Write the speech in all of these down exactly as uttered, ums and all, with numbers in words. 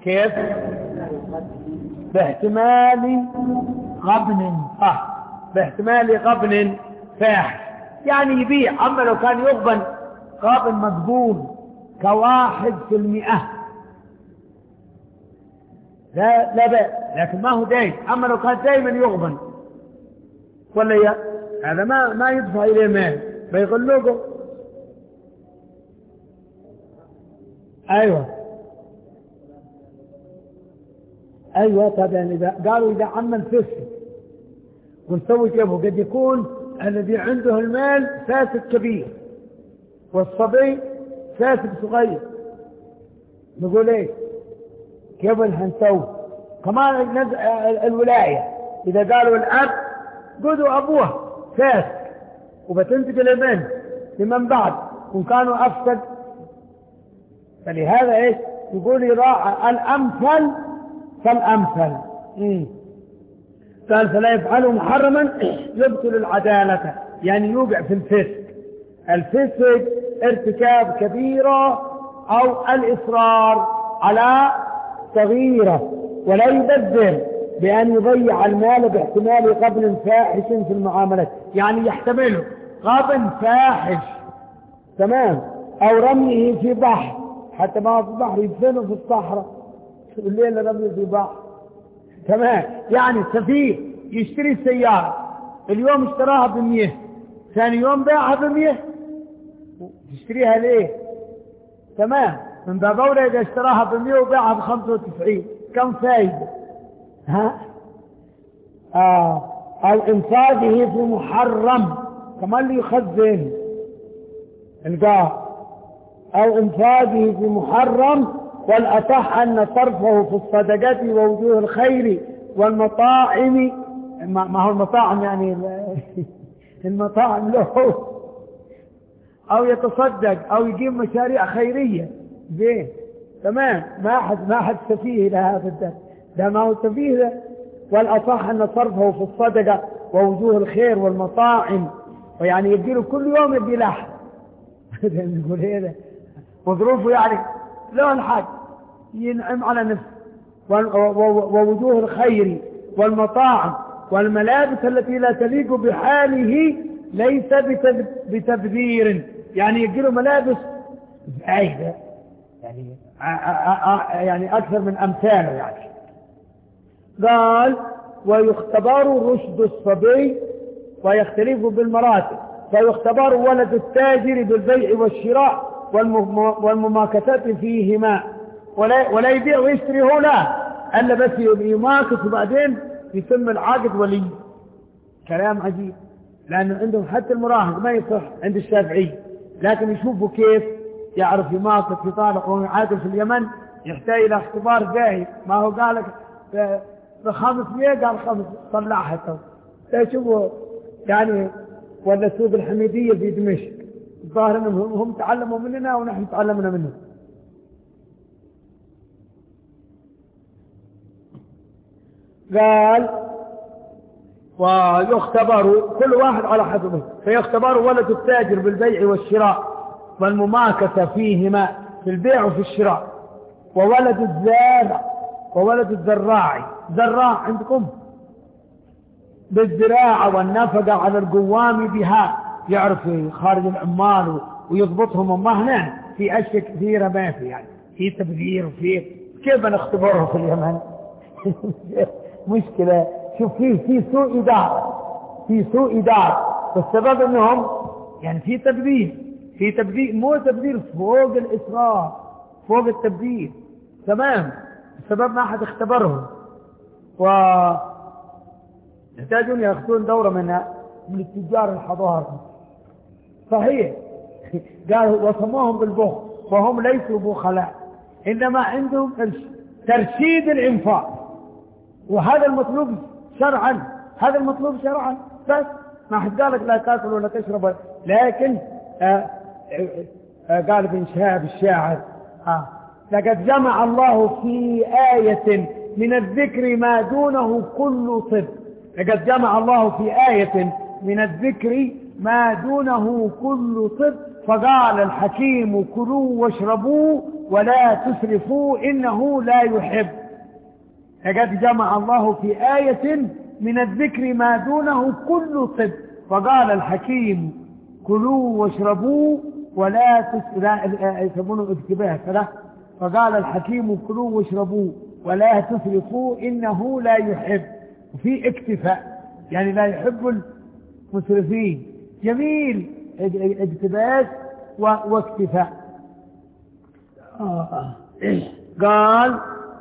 كيف؟ باحتمال غبن صح، باحتمال غبن فاحش، يعني يبيع. أما لو كان يغبن غابن مقبول كواحد في المئة لا لا بأس، لكن ما هو دايم. أما لو كان دايما يغبن ولا يا هذا ما ما يدفع إليه مال بيغلقه. أيوة أيوة طبعا. إذا قالوا إذا عمل فسد ونسوي كيفه، قد يكون الذي عنده المال فاسد كبير والصبي فاسد صغير، نقول ايه كيف هنسوي؟ كمان الولاية إذا قالوا الأب قدوا أبوه فاسد وبتنتقل لمن لمن بعد وكانوا أفسد، فلهذا ايش يقول يراعى الأمثل فالأمثل. قال فلا يفعله محرما يبطل العدالة، يعني يوقع في الفسق. الفسق ارتكاب كبيرة أو الإصرار على صغيرة، ولا يبذر بأن يضيع المال باحتمال غبن فاحش في المعاملات، يعني يحتمله غبن فاحش تمام، أو رميه في بحر، حتى ما في بحر يدفنه في الصحراء الليلة رميه في بحر تمام. يعني سفير يشتري السيارة اليوم اشتراها بمية، ثاني يوم باعها بمية، تشتريها ليه؟ تمام، من باب أولى إذا اشتراها بمية وباعها بخمسة وتسعين كم فايدة؟ ها؟ آه. أو إنفاذه في محرم، كمان اللي يخزن القاع، أو إنفاذه في محرم. والأصح أن صرفه في الصدقات ووجوه الخير والمطاعم، ما هو المطاعم يعني المطاعم له، أو يتصدق أو يقيم مشاريع خيرية زين تمام. ما حد ما حد سفيه لهذا ده ده ما هو سفيه ده. والأصح أن صرفه في الصدقة ووجوه الخير والمطاعم، ويعني يديله كل يوم يدي لحم نقول ايه ده وظروفه يعني له الحاج ينعم على نفسه. ووجوه الخير والمطاعم والملابس التي لا تليق بحاله ليس بتبذير، يعني يجيله ملابس عايدة يعني يعني أكثر من أمثاله. يعني قال ويختبر رشد الصبي ويختلف بالمراتب، فيختبر ولد التاجر بالبيع والشراء والمماكسات فيهما، ولا, ولا يبيع ويشتري هو لا ألا بس يماكس وبعدين يتم العقد ولي. كلام عجيب، لأنه عندهم حتى المراهق ما يصح عند الشافعي، لكن يشوفوا كيف يعرف يماكس يطالق ويعادل. في اليمن يحتاج إلى اختبار جاهز، ما هو قال لك بخمس مية قال خمس طلعها تو تشوفوا يعني. ولا سوق الحميدية في دمشق الظاهر انهم هم تعلموا مننا ونحن تعلمنا منهم. قال ويختبر كل واحد على حسبه، فيختبر ولد التاجر بالبيع والشراء والمماكسة فيهما في البيع وفي الشراء، وولد الزارع وولد الزراع. زراع عندكم بالزراعة والنفقة على القوام بها، يعرف خارج العمال ويضبطهم. وما هنا في أشياء كثيرة ما في، يعني في تبذير وفي كيف نختبره في اليمن مشكلة. شوف في في سوء إدارة، في سوء إدارة، والسبب أنهم يعني في تبذير، في تبذير مو تبذير فوق الإسراف فوق التبذير تمام. السبب ما أحد اختبرهم، و يحتاجون يأخذون دورة منها من التجار الحضاري. صحيح قالوا وصموهم بالبخل، وهم ليسوا بخلاء، إنما عندهم ترشيد الإنفاق، وهذا المطلوب شرعا، هذا المطلوب شرعا. بس ما حد قالك لا تاكل ولا تشرب، لكن آآ آآ قال ابن شهاب الشاعر آه لقد جمع الله في آية من الذكر ما دونه كل طب. لقد جمع الله في آية من الذكر ما دونه كل طب فقال الحكيم كلوا واشربوا ولا تسرفوا إنه لا يحب. لقد جمع الله في آية من الذكر ما دونه كل طب، فقال الحكيم كلوا واشربوا ولا تسرفوا، يسمونه اكتباه كده، فقال الحكيم كلوا واشربوا ولا تسرفوا إنه لا يحب. وفي اكتفاء يعني لا يحب المسرفين. جميل، اقتباس واكتفاء. آه. قال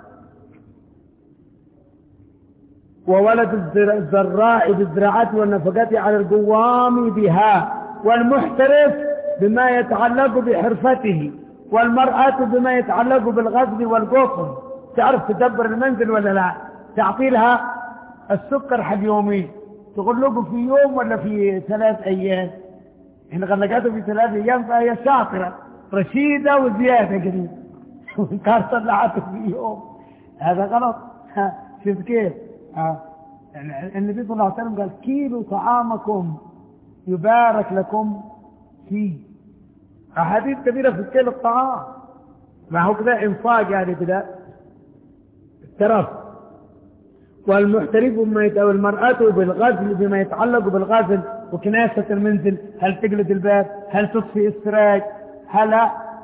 وولد الزراع بالزراعة والنفقات على القوام بها، والمحترف بما يتعلق بحرفته، والمرأة بما يتعلق بالغزل والقطن. تعرف تدبر المنزل ولا لا؟ تعطي لها السكر حق يومين، تغلقه في يوم ولا في ثلاث أيام. إن غلقته في ثلاث أيام فهي شاطرة رشيدة وزيادة قريب. كان طلعته في يوم، هذا غلط. شوف كيف آه. يعني النبي صلى الله عليه وسلم قال كيلوا طعامكم يبارك لكم فيه. أحاديث كبيرة في كيل الطعام، ما هو كذا إنفاق يعني كذا الترف. والمحترف بما يتعلق المرأة بالغزل بما يتعلق بالغزل وكناسة المنزل، هل تقلد الباب، هل تطفي السراج، هل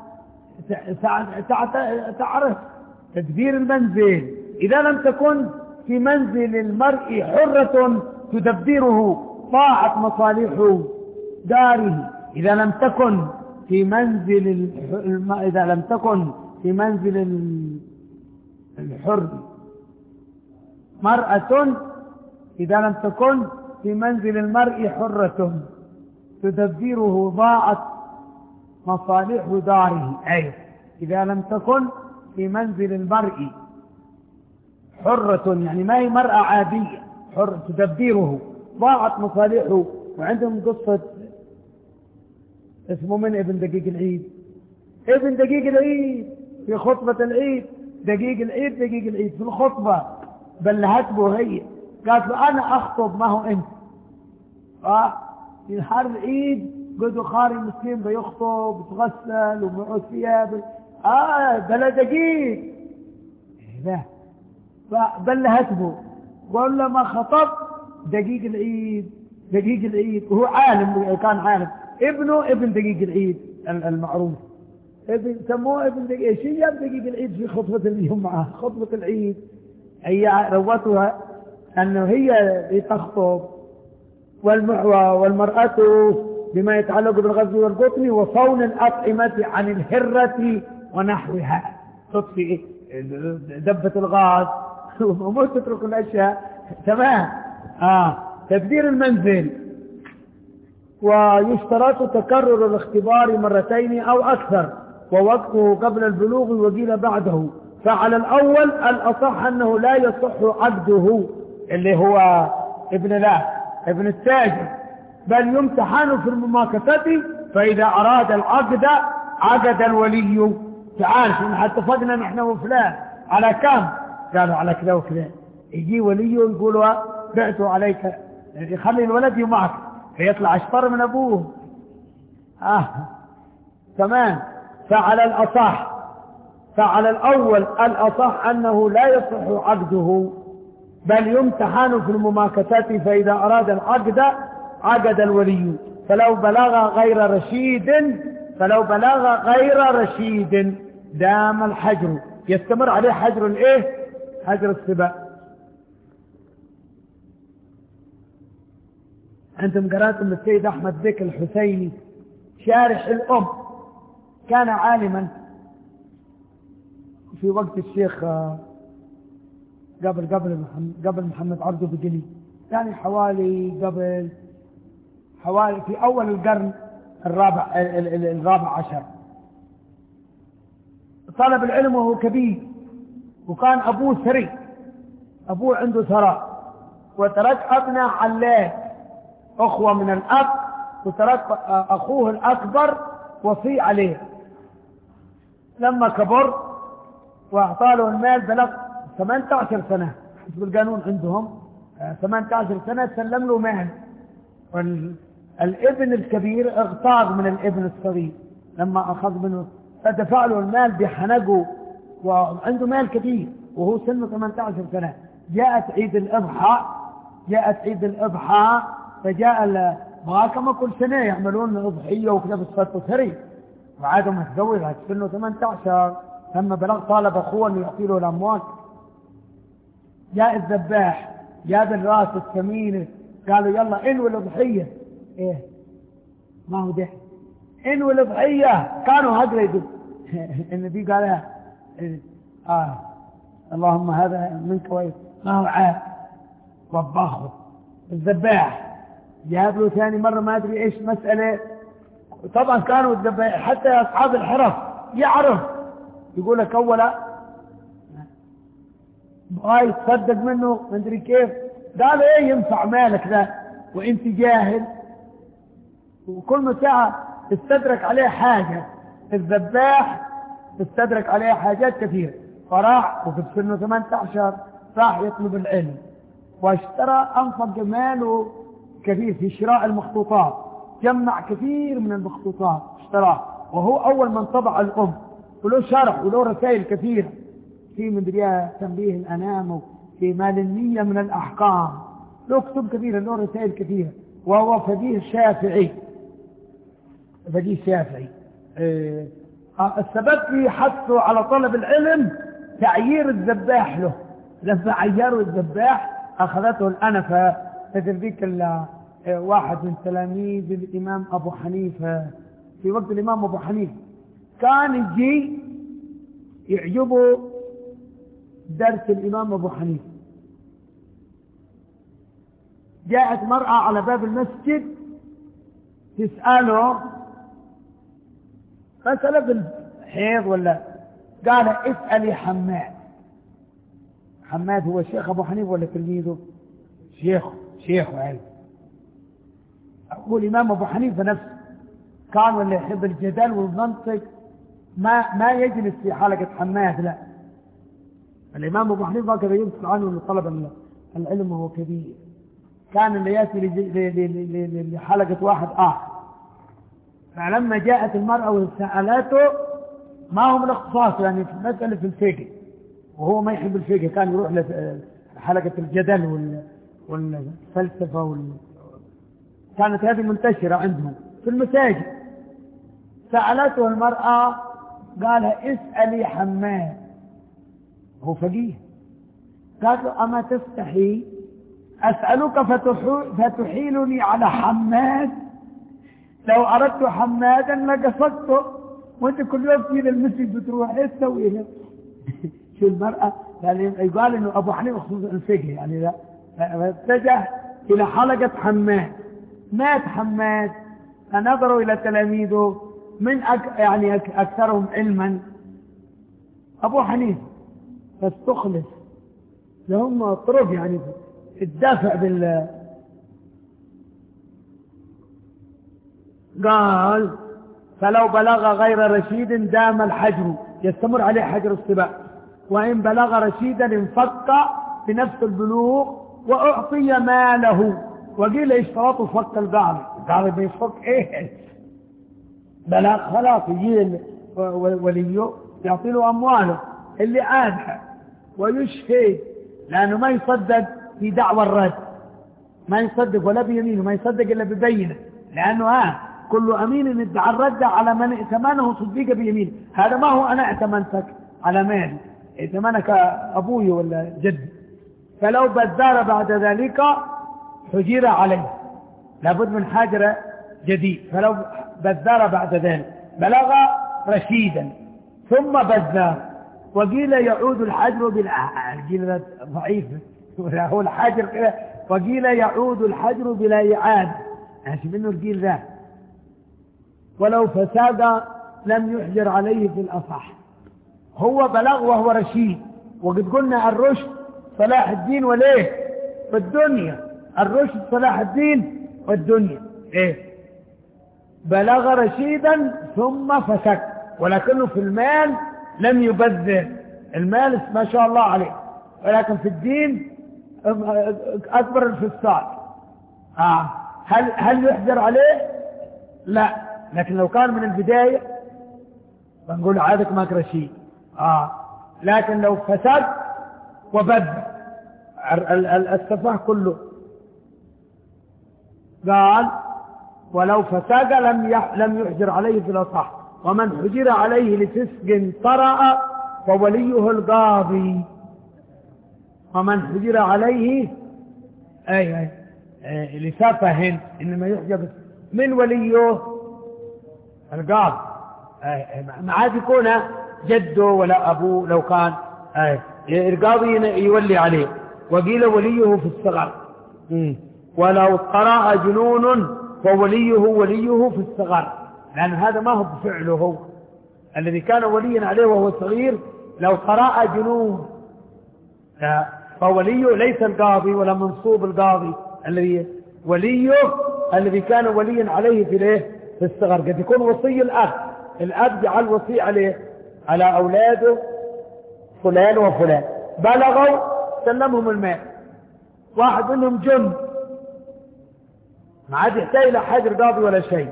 تعرف تدبير المنزل. إذا لم تكن في منزل المرء حرة تدبره طاعة مصالح داره، إذا لم تكن في منزل الم... إذا لم تكن في منزل الحر مرأة، إذا لم تكن في منزل المرء حرة تدبره ضاعت مصالح داره. أي إذا لم تكن في منزل المرء حرة، يعني ما هي مرأة عادية، حر تدبره ضاعت مصالحه. وعندهم قصة اسمه من ابن دقيق العيد، ابن دقيق العيد في خطبة العيد، دقيق العيد دقيق العيد في الخطبة بلهت به هي، قالت له أنا أخطب ما هو أنت. آه في نهار العيد قدوا خاري مسلم بيخطب بتغسل ومعه ثياب، آه بلا دقيق لا. فبلهت به قال له ما خطب دقيق العيد دقيق العيد. وهو عالم، كان عالم، ابنه ابن دقيق العيد المعروف، ابن سموه ابن دقيق. ايش هي دقيق العيد في خطبة اليوم معه خطبة العيد؟ هي روتها انه هي تخطب. والمرأة بما يتعلق بالغزل والقطن وصون الأطعمة عن الهرة ونحوها، تطفي دبة الغاز ومو تترك الأشياء. تمام. آه. تدبير المنزل. ويشترط تكرر الاختبار مرتين أو أكثر، ووقته قبل البلوغ وقيل بعده. فعلى الأول الأصح أنه لا يصح عقده اللي هو ابن لا ابن التاجر، بل يمتحن في المماكسة، فإذا أراد العقد عقد الولي. تعال احنا اتفقنا نحن وفلان على كم؟ قالوا على كذا وكذا. يجي ولي يقول بعته عليك، يخلي الولد معك فيطلع اشطر من ابوه. اه تمام. فعلى الاصح فعلى الاول الاصح انه لا يصح عقده، بل يمتحن في المماكسات، فاذا اراد العقد عقد الولي. فلو بلغ غير رشيد فلو بلغ غير رشيد دام الحجر، يستمر عليه حجر الايه؟ حجر السباء. أنتم قرأتم السيد أحمد بك الحسيني شارح الأم، كان عالما في وقت الشيخ قبل قبل قبل محمد عبده بجلي، يعني حوالي قبل حوالي في أول القرن الرابع الرابع عشر. طلب العلم وهو كبير، وكان أبوه ثري، أبوه عنده ثراء، وترك أبناء علاه أخوة من الأب، وترك أخوه الأكبر وصي عليه. لما كبر وأعطاله المال بلغ ثمانية عشر سنة، حسب القانون عندهم ثمانية عشر سنة سلم له مال. الابن الكبير اغتاظ من الابن الصغير لما أخذ منه، فدفع له المال بحنقه وعنده مال كثير وهو سنه ثمانية عشر سنة. جاءت عيد الأضحى جاءت عيد الأضحى فجاء المغاكمة كل سنة يعملون أضحية وكذا بالصوت وثري، وعادوا متزوج سنه ثمانية عشر. لما بلغ طالب أخوه أنه يعطي له الأموال. جاء الذباح جاب الراس الثمينة، قالوا يلا انوي الأضحية. ايه ما هو ده انوي الأضحية، كانوا هكذا يقول النبي قال إيه؟ آه اللهم هذا منك وإيه ما هو عاد وباخه. الذباح جاب له ثاني مرة ما أدري إيش مسألة. طبعا كانوا الذباح حتى أصحاب الحرف يعرف يقول لك أولا بغاية تصدق منه ما أدري كيف. قال إيه ينفع مالك ذا وإنت جاهل، وكل ما ساعة استدرك عليه حاجة. الذباح استدرك عليه حاجات كثيرة، فراح وفي سنه ثمانية عشر راح يطلب العلم، واشترى أنفق ماله كثير في شراء المخطوطات، جمع كثير من المخطوطات اشتراه، وهو أول من طبع الأم، وله شرح وله رسائل كثيرة في مدرية تنبيه الأنام وفي مال النية من الأحكام، له كتب كثيرة له رسائل كثيرة، وهو فقيه شافعي فقيه شافعي. اه السبب في حثه على طلب العلم تعيير الذباح له. لما عيروا الذباح أخذته الأنفة. مثل ذيك واحد من تلاميذ الإمام أبو حنيفة في وقت الإمام أبو حنيفة كان يجي يعجبه درس الإمام أبو حنيفة. جاءت مرأة على باب المسجد تسأله مسألة بالحيض ولا، قال اسألي حماد. حماد هو الشيخ أبو حنيفة ولا تلميذه؟ شيخه شيخه علم. هو الإمام أبو حنيفة نفسه كان اللي يحب الجدل والمنطق ما ما يجلس في حلقة حماد، لا. الإمام أبو حنيفة كذا يذكر عنه أنه طلب العلم وهو كبير، كان اللي يأتي لحلقة واحد آخر. فلما جاءت المرأة وسألته ما هو من اختصاص يعني في مسألة في الفقه، وهو ما يحب الفقه، كان يروح لحلقة الجدل والفلسفة وال... كانت هذه منتشرة عندهم في المساجد. سألته المرأة قال اسألي حماد، هو فقيه. قال له أما تستحي أسألك فتحيلني على حماد؟ لو أردت حمادا لقصدته، وانت كل يوم في المسجد بتروح ايش تسوي له؟ شو المرأة يعني يقال انه ابو حنيفه خصوصا الفقه يعني لا، اتجه الى حلقة حماد. مات حماد فنظروا الى تلاميذه من أك يعني أك اكثرهم علما ابو حنيفه، فاستخلص لهم طرق يعني الدافع بال قال فلو بلغ غير رشيد دام الحجر، يستمر عليه حجر السباع، وإن بلغ رشيدا انفك بنفس البلوغ وأعطي ماله. وقيل اشتراطه فك البعض، قال بيفك ايه بلغ خلاص يجي وليه يعطي له أمواله اللي عادها ويشهد، لأنه ما يصدق في دعوى الرد، ما يصدق ولا بيمينه، ما يصدق إلا ببينه، لأنه ها كل أمين ادعى الرد على من ائتمنه صديق بيمين. هذا ما هو أنا ائتمنتك على مالي، ائتمنك أبوي ولا جدي. فلو بدار بعد ذلك حجر عليه، لابد من حجر جديد. فلو بدار بعد ذلك بلغ رشيدا ثم بدار، وقيل يعود الحجر بالآن، قيل ضعيف هو الحجر كده، وقيل يعود الحجر بلا إعادة، يعني منه القيل ذا. ولو فساد لم يحجر عليه في الأصح. هو بلغ وهو رشيد، وقد قلنا الرشد صلاح الدين وليه والدنيا، الرشد صلاح الدين والدنيا ايه. بلغ رشيدا ثم فسك، ولكنه في المال لم يبذر، المال ما شاء الله عليه، ولكن في الدين أكبر الفساد. آه. هل هل يحجر عليه؟ لا. لكن لو كان من البداية بنقول عادك ما أكره شيء. آه. لكن لو فسد وبد السفاه كله، قال ولو فسد لم لم يحجر عليه في الأصح، ومن حجر عليه لفسق طرأ فوليه القاضي. ومن حجر عليه أي أي, أي لسفه إنما يحجر من وليه القاضي. ما عاد يكون جده ولا أبوه لو كان أي القاضي يولي عليه. وقيل وليه في الصغر. ولو قرأ جنون فوليه وليه في الصغر، لأن هذا ما هو بفعله هو الذي كان وليا عليه وهو صغير. لو قرأ جنون فوليه ليس القاضي ولا منصوب القاضي، الذي وليه الذي كان وليا عليه في الايه في الصغر. قد يكون وصي الأب، الأب جعل وصي عليه على أولاده فلان وفلان، بلغوا سلمهم المال، واحد منهم جن ما عاد يحتاج إلى حجر قاضي ولا شيء،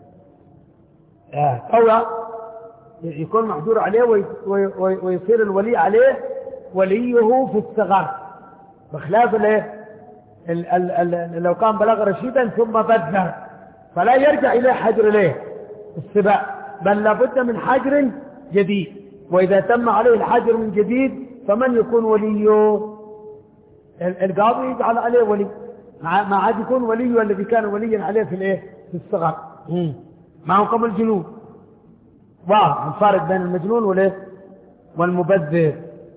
أو يكون محجور عليه ويصير الولي عليه وليه في الصغر، بخلاف الايه لو كان بلغ رشيدا ثم بدر فلا يرجع إليه حجر إليه السباع، بل لابد من حجر جديد. وإذا تم عليه الحجر من جديد فمن يكون وليه؟ القاضي يجعل عليه ولي، ما عاد يكون وليه الذي كان وليا عليه في الايه في الصغر. ما هو قبل الجنون. واضح الفارق بين المجنون والايه والمبذر.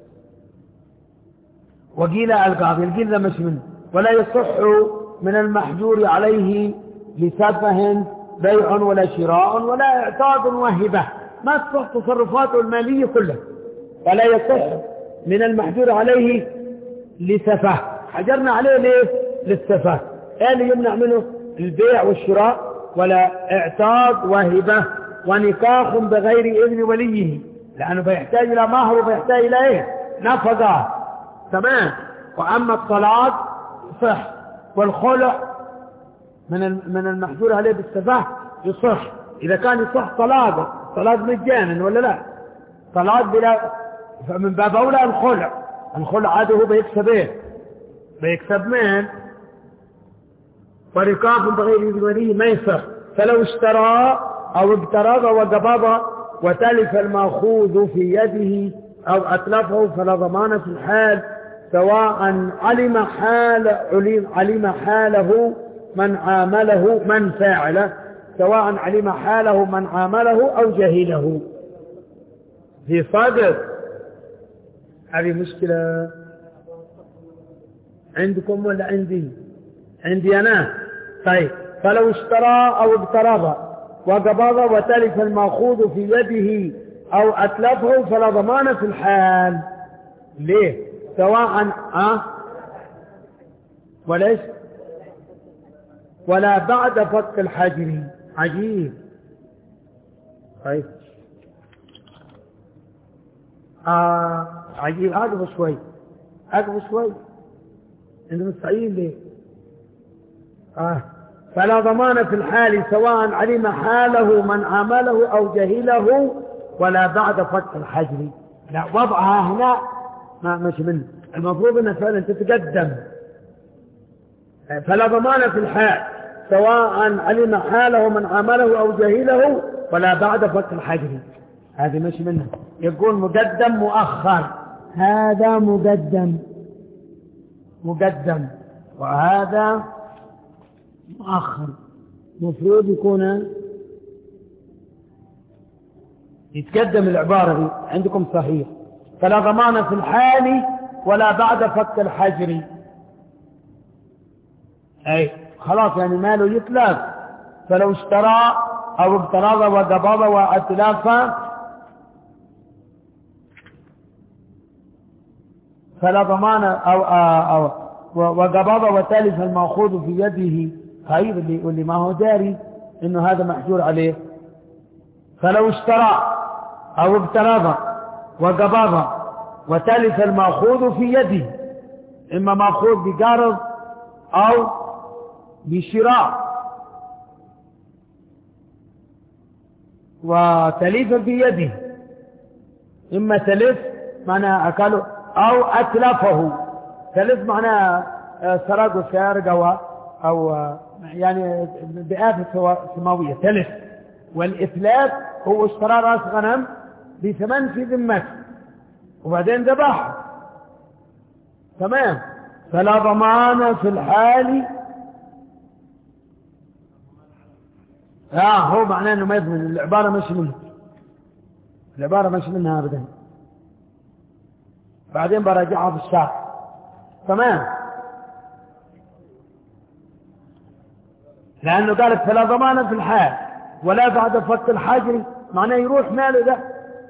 وقيل القاضي، القيل ذا مش منه. ولا يصح من المحجور عليه لسفه بيع ولا شراء ولا اعتاض وهبه، ما تصح تصرفاته الماليه كلها. ولا يصح من المحجور عليه لسفه، حجرنا عليه ليه؟ للسفه. ايه اللي يمنع منه؟ البيع والشراء ولا اعتاض وهبه ونكاح بغير اذن وليه، لانه بيحتاج الى مهر وبيحتاج الى ايه؟ نفقه. تمام. واما الطلاق صح، والخلع من من المحجور عليه بالسفه يصح اذا كان يصح طلاقه، طلاق مجانا ولا لا؟ طلاق بلا، فمن باب اولى الخلع. الخلع عاده هو بيكسب ايه؟ بيكسب مال. وركاف بغير اذن وليه ما يصح. فلو اشترى او اقترض وقبض وتلف الماخوذ في يده او اتلفه فلا ضمان في الحال، سواء علم حال علم حاله من عامله من فاعله، سواء علم حاله من عامله او جهله. في صدق هذه مشكلة عندكم ولا عندي؟ عندي انا. طيب، فلو اشترى او اقترض وقبض وتلف الماخوذ في يده او اتلفه فلا ضمان في الحال. ليه؟ سواء أه؟ وليش ولا بعد فك الحجر. عجيب. طيب آه عجيب. أقف شوي أقف شوي انتم مستعين ليه؟ آه. فلا ضمان في الحال سواء علم حاله من عامله أو جهله ولا بعد فك الحجر. لا، وضعها هنا ما مش منه، المفروض انها فعلا تتقدم. فلا ضمان في الحال سواء علم حاله من عمله او جهله ولا بعد فك الحجر. هذه مش منه. يقول مقدم مؤخر، هذا مقدم مقدم وهذا مؤخر، مفروض يكون يتقدم. العبارة دي عندكم صحيح. فلا ضمان في الحال ولا بعد فك الحجر. اي خلاص، يعني ماله يتلف. فلو اشترى او اقترض وقبض واتلاف فلا ضمان او, أو وقبض وتلف المأخوذ في يده. طيب اللي, اللي ما هو داري انه هذا محجور عليه. فلو اشترى او اقترض وقبض وتلف المأخوذ في يده، إما مأخوذ بقرض أو بشراء، وتليف في يده، إما تلف معناها أكله أو أتلفه. تلف معناها سرق وسارق أو, أو يعني بآفة سماوية تلف. والإتلاف هو اشترى رأس غنم بثمن في ذمته وبعدين ذبحه، تمام. فلا ضمان في الحال. اه هو معناه انه ما يضمن، العبارة مش منها، العبارة مش منها ابدا، بعدين براجعها في الشرح، تمام. لأنه قالت فلا ضمان في الحال ولا بعد فك الحجر، معناه يروح ماله ده.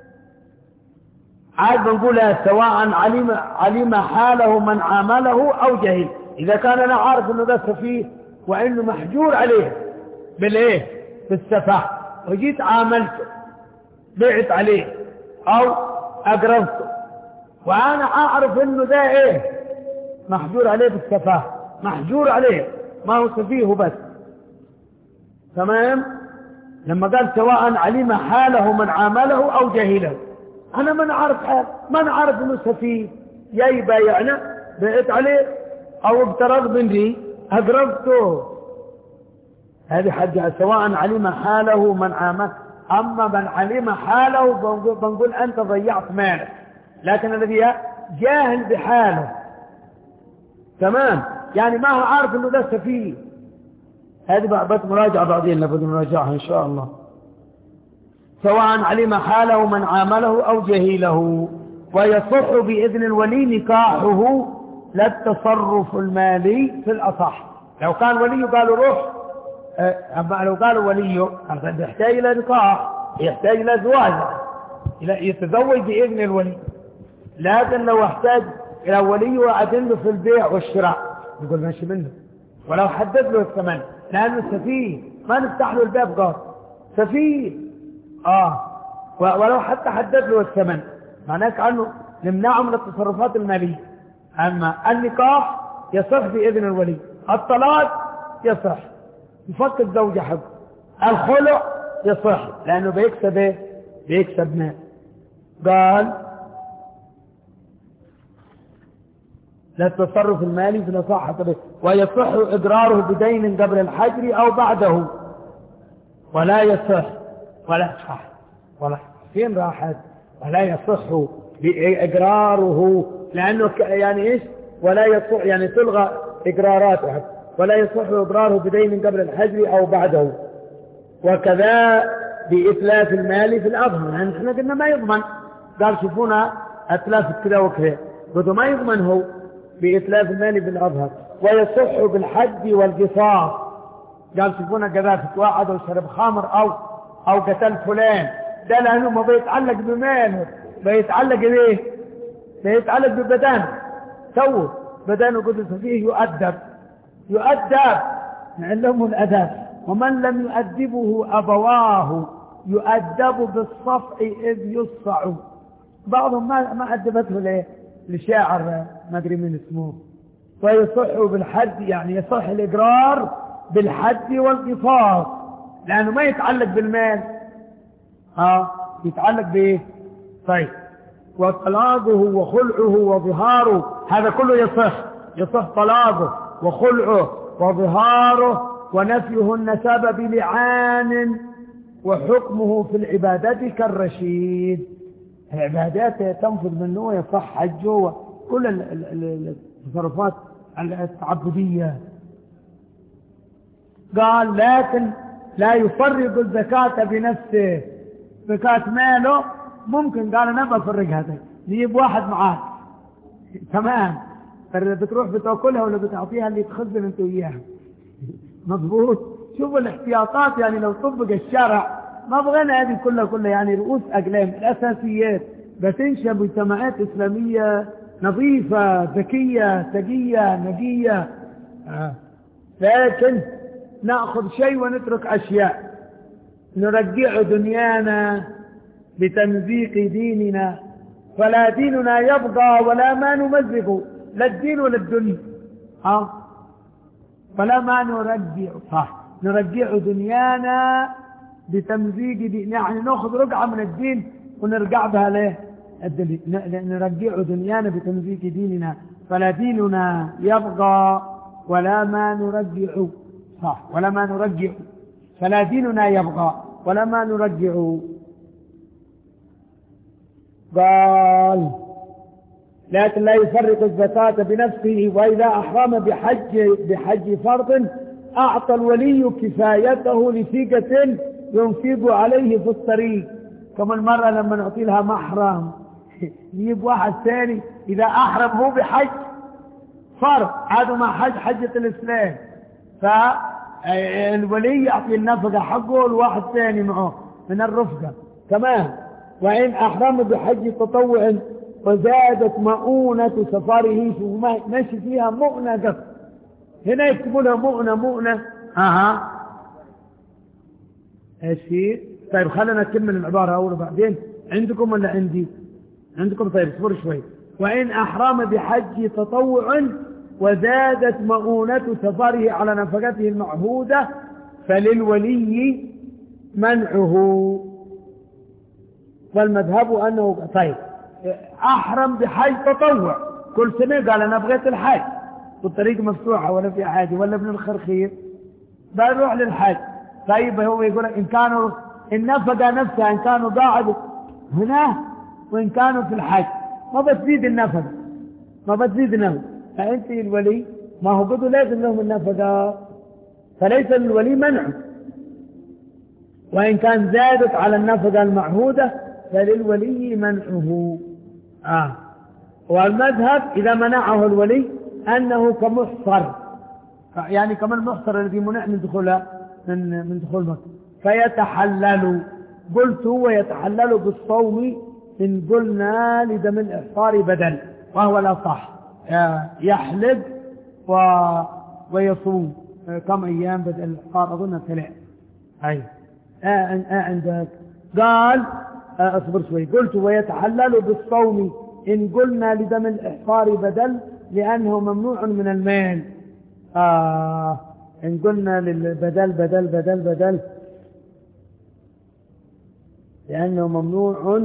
عاد بنقولها سواء علم علم حاله من عامله أو جهل. إذا كان أنا عارف أنه ده سفيه وأنه محجور عليه بالإيه؟ بالسفاه، وجيت عاملته بعت عليه أو أقرضته وأنا أعرف أنه ده إيه؟ محجور عليه بالسفاه، محجور عليه ما هو سفيه بس، تمام. لما قال سواء علم حاله من عامله أو جهله، أنا ما نعرف حال، ما نعرف أنه سفيه، يا بايعنا بعت عليه أو اقترض مني أقرضته، هذه حاجة. سواء علم حاله من عامله، أما من علم حاله بنقول أنت ضيعت مالك، لكن الذي جاهل بحاله، تمام، يعني ما هو عارف أنه ده سفيه. هذه بس مراجعة بعدين لابد نراجعها إن شاء الله. سواء علم حاله من عامله أو جهيله. ويصح بإذن الولي نكاحه لا التصرف المالي في الأصح. لو كان ولي قالوا روح، أما لو قالوا ولي يحتاج إلى نكاح، يحتاج إلى زواج، إلى يتزوج بإذن الولي. لكن لو احتاج إلى ولي وأذن له في البيع والشراء يقول ماشي منه، ولو حدد له الثمن، لأنه سفيه ما نفتح له الباب قال سفيه، آه ولو حتى حدد له الثمن معناه كأنه نمنعه من التصرفات المالية. أما النكاح يصح بإذن الولي، الطلاق يصح، يفك الزوجة حق، الخلع يصح لأنه بيكسب ايه؟ بيكسب مال. قال لا التصرف المالي في الأصح به. ويصح إقراره بدين قبل الحجر أو بعده، ولا يصح ولا يصح ولا فين راحت ولا يصح بإقراره، لأنه يعني إيش ولا يصح يعني تلغى إقراراته، ولا يصح إقراره بدين قبل الحجر أو بعده. وكذا بإتلاف المال في الأظهر، يعني احنا قلنا ما يضمن، قال شوفونا أتلاف كذا وكذا، قلت ما يضمن هو بإتلاف المال بالأظهر. ويصح بالحد والقصاص، قال شوفونا قذافة واحد أو شرب خمر أو أو قتل فلان، ده لأنه ما بيتعلق بماله، بيتعلق بإيه؟ بيتعلق ببدانه، سووا بدانه قدس فيه يؤدب، يؤدب علمه الأدب. ومن لم يؤدبه أبواه يؤدب بالصفع إذ يصفع. بعضهم ما ما أدبته ليه؟ لشاعر ما أدري من اسمه. ويصح بالحد يعني يصح الإقرار بالحد والقصاص، لأنه ما يتعلق بالمال، ها يتعلق بإيه؟ طيب وطلاقه وخلعه وظهاره، هذا كله يصح، يصح طلاقه وخلعه وظهاره ونفيه النسب بلعان، وحكمه في العبادات كالرشيد. العبادات تنفذ منه ويصح حجه وكل التصرفات التعبدية. قال لكن لا يفرق الزكاة بنفسه، زكاة ماله ممكن قال أنا بفرق هذا، نجيب واحد معاه تمام، بتروح بتأكلها ولا بتعطيها اللي تخزن انت وياها مضبوط. شوفوا الاحتياطات، يعني لو طبق الشرع ما بغينا هذه كلها كلها يعني رؤوس أقلام الأساسيات بتنشأ مجتمعات إسلامية نظيفة ذكية تقية نقية. آه. لكن نأخذ شيء ونترك أشياء، نرجع دنيانا بتمزيق ديننا، فلا ديننا يبقى ولا ما نمزقه، لا الدين ولا الدنيا. ها فلا ما نرجع صح، نرجع دنيانا بتمزيج دين، يعني ناخذ رقعة من الدين ونرجع بها له نرجع دنيانا بتمزيج ديننا. فلا ديننا يبغى ولا ما نرجع، صح، ولا ما نرجع، فلا ديننا يبغى ولا ما نرجع. قال لكن لا يفرق الزكاة بنفسه، وإذا أحرم بحج بحج فرض أعطى الولي كفايته لثقة ينفق عليه في الطريق. كما المرة لما نعطي لها محرم يجيب واحد ثاني إذا أحرم هو بحج فرض عادوا مع حج حجة الإسلام، فالولي يعطي النفقة حقه لواحد ثاني معه من الرفقة كمان. وإن أحرم بحج تطوع وزادت مؤونة سفره، ماشي فيها مؤنة قصر، هنا يكتبونها مؤنة مؤنة اها ايش في. طيب خلينا نكمل العبارة أول بعدين. عندكم ولا عندي؟ عندكم. طيب اصبر شوي. وإن أحرم بحج تطوع وزادت مؤونة سفره على نفقته المعهودة فللولي منعه. والمذهب أنه طيب أحرم بحج تطوع كل سنة، قال أنا بغيت الحج والطريق مفتوحة ولا في حاجة ولا ابن الخرخير بروح للحج. طيب هو يقول إن كانوا النفقة نفسها إن كانوا قاعدوا هنا وإن كانوا في الحج ما بتزيد النفقة، ما بتزيد النفقة. فأنت الولي ما هو قدوا لازم لهم النفقة، فليس للولي منع. وإن كان زادت على النفقة المعهودة فللولي منعه. آه. والمذهب إذا منعه الولي أنه كمحصر، يعني كما المحصر الذي منع من دخولها من من دخول مكة، فيتحلل. قلت هو يتحلل بالصوم إن قلنا لدم الإحصار بدل، وهو الأصح. يحلق و... ويصوم كم أيام بدل الإحصار أظن ثلاث. أي آه آه عندك. قال آه أصبر شوي. قلت ويتحلل بالصوم إن قلنا لدم الإحصار بدل لأنه ممنوع من المال. آه إن قلنا للبدل بدل بدل بدل لأنه ممنوع،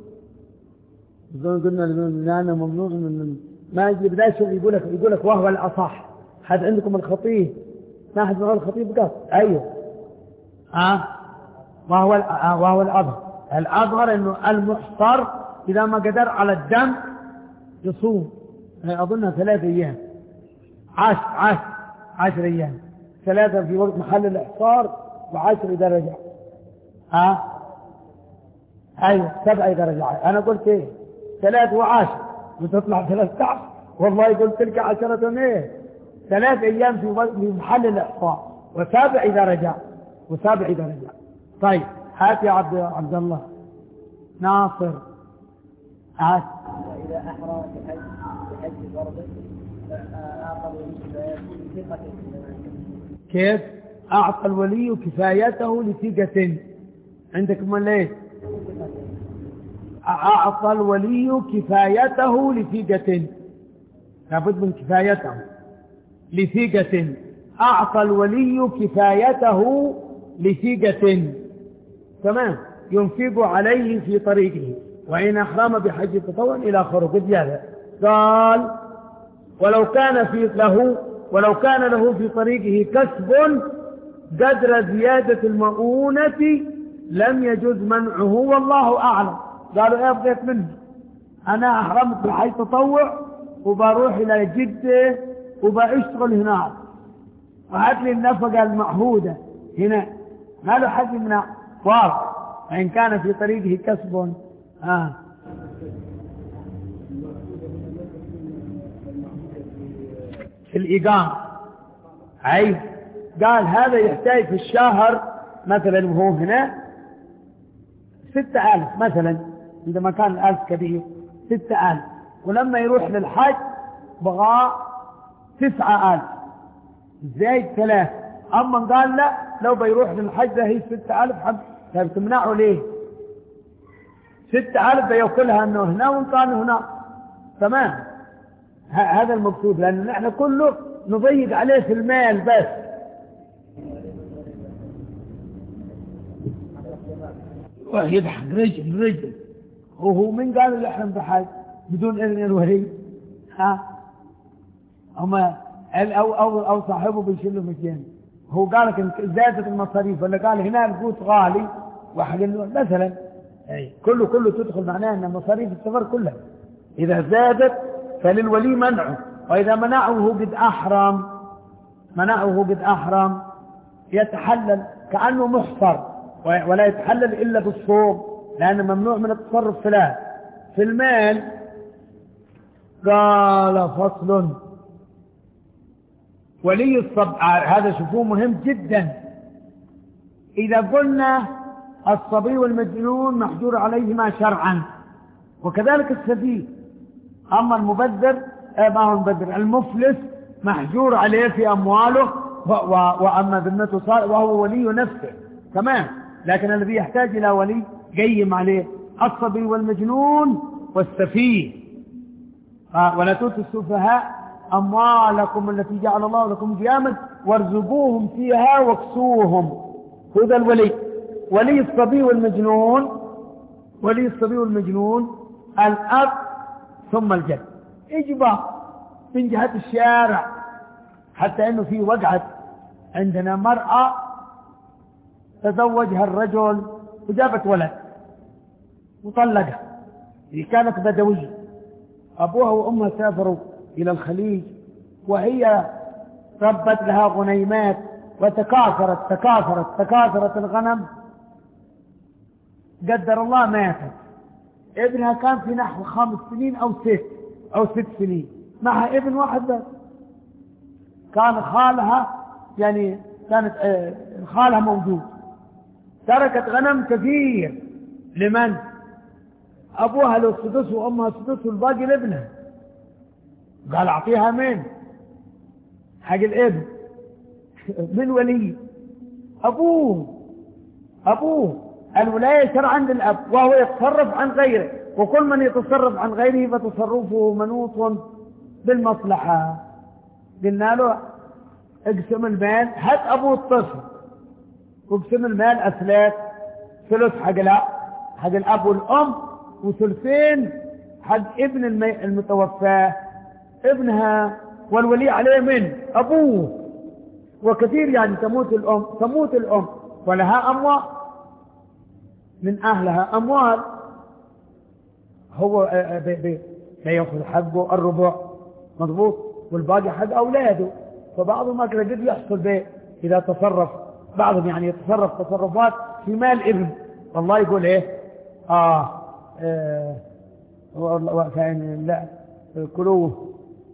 قلنا لأنه ممنوع من ما يجي بداية يقول لك يقول لك وهو الأصح. حد عندكم الخطيب؟ ما حد معه الخطيب قال أيوه آه وهو آه وهو الأظهر. الأظهر إنه المحصر إذا ما قدر على الدم يصوم أظنها ثلاثة أيام عشر عشر عشر أيام، ثلاثة في وقت محل الإحصار وعشر إذا رجع. ها أه؟ أيوة سبعة إذا رجع. أنا قلت إيه ثلاث وعشر وتطلع ثلاثة عشر، والله قلت لك عشرة إيه ثلاث أيام في وقت في محل الإحصار وسابع إذا رجع وسابع إذا رجع. طيب هات يا عبد عبد الله ناصر. هات. إذا أحرى بحج بحج فرض أعطى كيف أعطى الولي كفايته لثقة؟ عندك من ليه أعطى الولي كفايته لثقة، لابد من كفايته لثقة. أعطى الولي كفايته لثقة تمام ينفق عليه في طريقه وإن أحرم بحج التطوع إلى آخره. قد هذا قال ولو كان في له ولو كان له في طريقه كسب قدر زيادة المؤونة لم يجوز منعه والله أعلم. قالوا ايه بغيت منه أنا أحرمت بحج تطوع وبروح إلى جدة وبأشتغل هناك وهات لي النفقة المعهودة هنا ما له حق منها واضح. فإن كان في طريقه كسب آه. في الإقامة أي قال هذا يحتاج في الشهر مثلا وهو هنا ستة ألف مثلا عندما كان الألف كبير ستة ألف ولما يروح للحج بغى تسعة ألف زايد ثلاثة. أما قال لا لو بيروح للحج هي ستة ألف حب تمنعه ليه ستة ألف بيوكلها أنه هنا وإن كان هنا تمام. هذا المقصود لأن نحن كله نضيق عليه في المال بس. ويضحك رجل رجل. وهو من قال اللي يحرم بحاجة بدون إذن الولي؟ ها أما أو أو أو صاحبه بيشيله مجاني. هو قال لك إن زادت المصاريف ولا قال هنا القوت غالي واحد مثلا، أي كله كله تدخل معناه أن مصاريف السفر كلها إذا زادت فللولي منعه، وإذا منعه قد أحرم منعه قد أحرم يتحلل كأنه محصر، ولا يتحلل إلا بالصوم لأنه ممنوع من التصرف في في المال. قال فصل ولي الصبي، هذا شوفوه مهم جدا. إذا قلنا الصبي والمجنون محجور عليهما شرعا، وكذلك السفيه. أما المبذر ما هو المبذر، المفلس محجور عليه في أمواله، وأما ذمته صالح وهو ولي نفسه تمام، لكن الذي يحتاج إلى ولي قيم عليه الصبي والمجنون والسفيه. ولا تؤتوا السفهاء أموالكم التي جعل الله لكم قياما وارزقوهم فيها واكسوهم. هذا الولي. ولي الصبي والمجنون ولي الصبي والمجنون الأب ثم الجد إجبار من جهة الشارع، حتى أنه في وقعت عندنا مرأة تزوجها الرجل وجابت ولد وطلقها، هي كانت بدوية، أبوها وأمها سافروا إلى الخليج، وهي ربت لها غنيمات وتكاثرت تكاثرت تكاثرت الغنم. قدر الله ماتت، ابنها كان في نحو خمس سنين أو ست أو ست سنين، معها ابن واحد بس. كان خالها يعني كانت آه خالها موجود، تركت غنم كثير لمن؟ أبوها له السدس وأمها السدس والباقي لابنها. قال أعطيها من حق الابن من ولي أبوه أبوه الولاية شرعا للأب، وهو يتصرف عن غيره، وكل من يتصرف عن غيره فتصرفه منوط بالمصلحة. قلنا له اقسم المال، هات أبوه الطفل واقسم المال أثلاث، ثلث حق الأب حق الأب والأم، وثلثين حق ابن المتوفى ابنها، والولي عليه من أبوه. وكثير يعني تموت الأم تموت الأم ولها أموال من أهلها أموال، هو لا يأخذ حقه الربع مضبوط والباقي حق أولاده. فبعضهم ما قد يحصل به إذا تصرف، بعضهم يعني يتصرف تصرفات في مال ابن، والله يقول إيه آه, آه فإن لا كلوه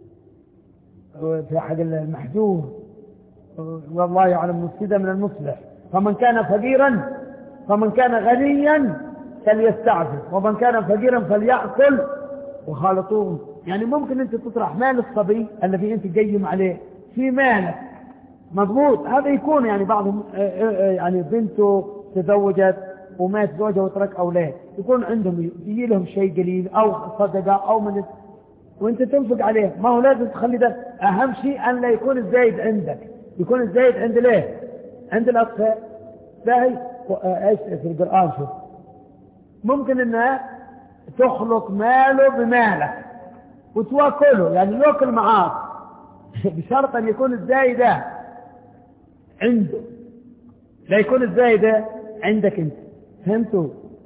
في حق المحجور والله يعلم مفسدا من المصلح. فمن كان فقيرا فمن كان غنيا فليستعفف، ومن كان فقيرا فليأكل وخالطوهم. يعني ممكن انت تطرح مال الصبي الذي انت قيم عليه في مالك مضبوط، هذا يكون يعني بعضهم يعني بنته تزوجت ومات زوجها وترك اولاد، يكون عندهم يجي لهم شيء قليل او صدقه او من، وانت تنفق عليه. ما هو لازم تخلي ده اهم شيء، ان لا يكون الزايد عندك، يكون الزايد عند ليه عند الاطفال. ده ايش في القرآن شوف ممكن انها تخلق ماله بمالك وتواكله، يعني ياكل معاك بشرط ان يكون الزايد عنده، لا يكون الزايد عندك انت. فهمتوا؟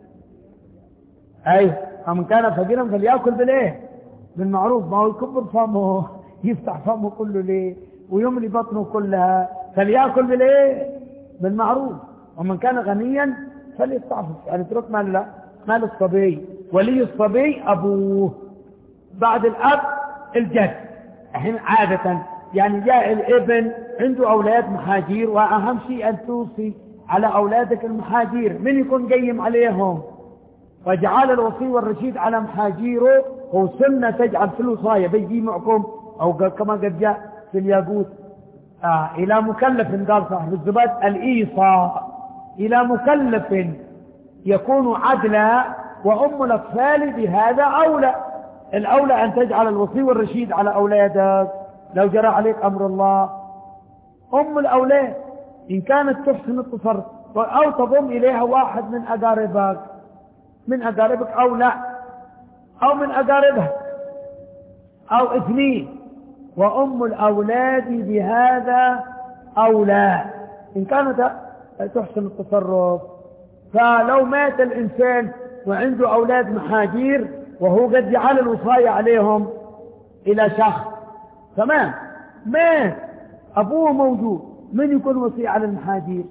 اي فمن كان فقيرا فليأكل بالايه بالمعروف. ما هو يكبر فمه يفتح فمه كله ليه ويملي بطنه كلها، فليأكل بالايه بالمعروف. ومن كان غنيا فليستعفف، يعني اترك مال لا مال الصبي. ولي الصبي أبوه، بعد الأب الجد. الحين عادة يعني جاء الابن عنده أولاد محاجير، وأهم شيء أن توصي على أولادك المحاجير من يكون قيم عليهم، وجعل الوصي والرشيد على محاجيره. هو سنة تجعل في الوصاية بيجي معكم أو كما قد جاء في الياقوت آه إلى مكلف، قال صاحب الزبد الإيصاء إلى مكلف يكون عدلا، وأم الأطفال بهذا أولى. الأولى أن تجعل الوصي والرشيد على أولادك لو جرى عليك أمر الله. أم الأولاد إن كانت تحسن التصرف أو تضم إليها واحد من أقاربك من أقاربك أو لا، أو من أقاربها، أو اثنين، وأم الأولاد بهذا أولى إن كانت تحسن التصرف. فلو مات الإنسان وعنده أولاد محاجير وهو قد جعل الوصاية عليهم إلى شخص، تمام، مات أبوه موجود، من يكون وصي على المحاجير؟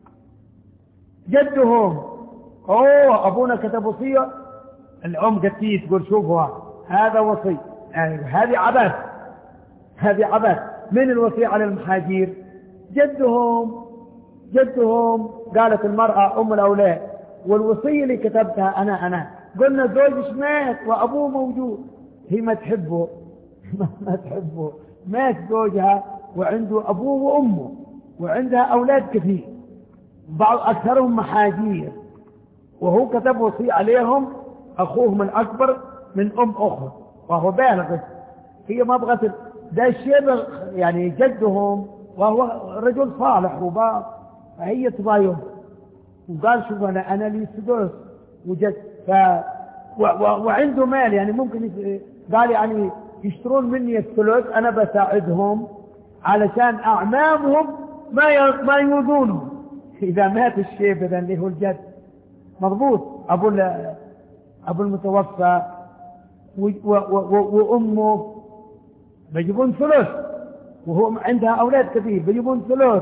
جدهم. أوه أبونا كتب وصية، الأم قتيه تقول شوفوا هذا وصي، يعني هذه عبث، هذه عبث. من الوصي على المحاجير؟ جدهم. جدهم. قالت المرأة أم الأولاد والوصية اللي كتبتها أنا أنا قلنا زوجش مات وأبوه موجود. هي ما تحبه ما تحبه، مات زوجها وعنده أبوه وأمه وعندها أولاد كثير، بعض أكثرهم محاجير، وهو كتب وصية عليهم أخوهم الأكبر من أم أخر وهو بالغ. هي ما بغت ده الشيء، يعني جدهم وهو رجل صالح وبار، فهي تضايقه وقال شوف أنا أنا لي سدس وجد ف و... و... وعنده مال، يعني ممكن يت... قال يعني يشترون مني الثلث، أنا بساعدهم علشان أعمامهم ما ي... ما يوذونه إذا مات الشيب إذا اللي هو الجد مضبوط. أبو ال... أبو المتوفى و... و... و... وأمه بيجيبون ثلث، وهو عندها أولاد كثير بيجيبون ثلث،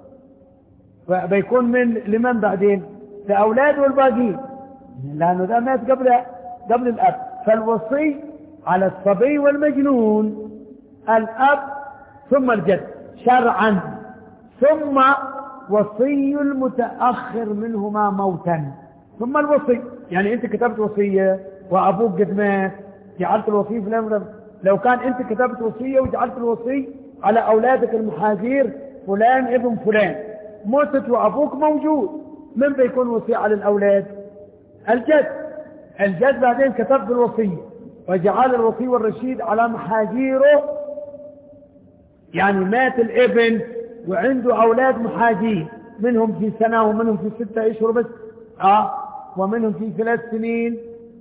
فبيكون من لمن بعدين؟ لأولاد والباقين، لأنه ذا مات قبل قبل الأب. فالوصي على الصبي والمجنون الأب ثم الجد شرعا، ثم وصي المتأخر منهما موتا، ثم الوصي. يعني أنت كتبت وصية وأبوك قد مات، جعلت الوصي في الأمر. لو كان أنت كتبت وصية وجعلت الوصي على أولادك المحاجير فلان ابن فلان، موتت وأبوك موجود، من بيكون وصي على الأولاد؟ الجد. الجد بعدين كتب الوصية وجعل الوصي والرشيد على محاجيره، يعني مات الابن وعنده أولاد محاجير، منهم في سنة ومنهم في ستة أشهر بس آه ومنهم في ثلاث سنين.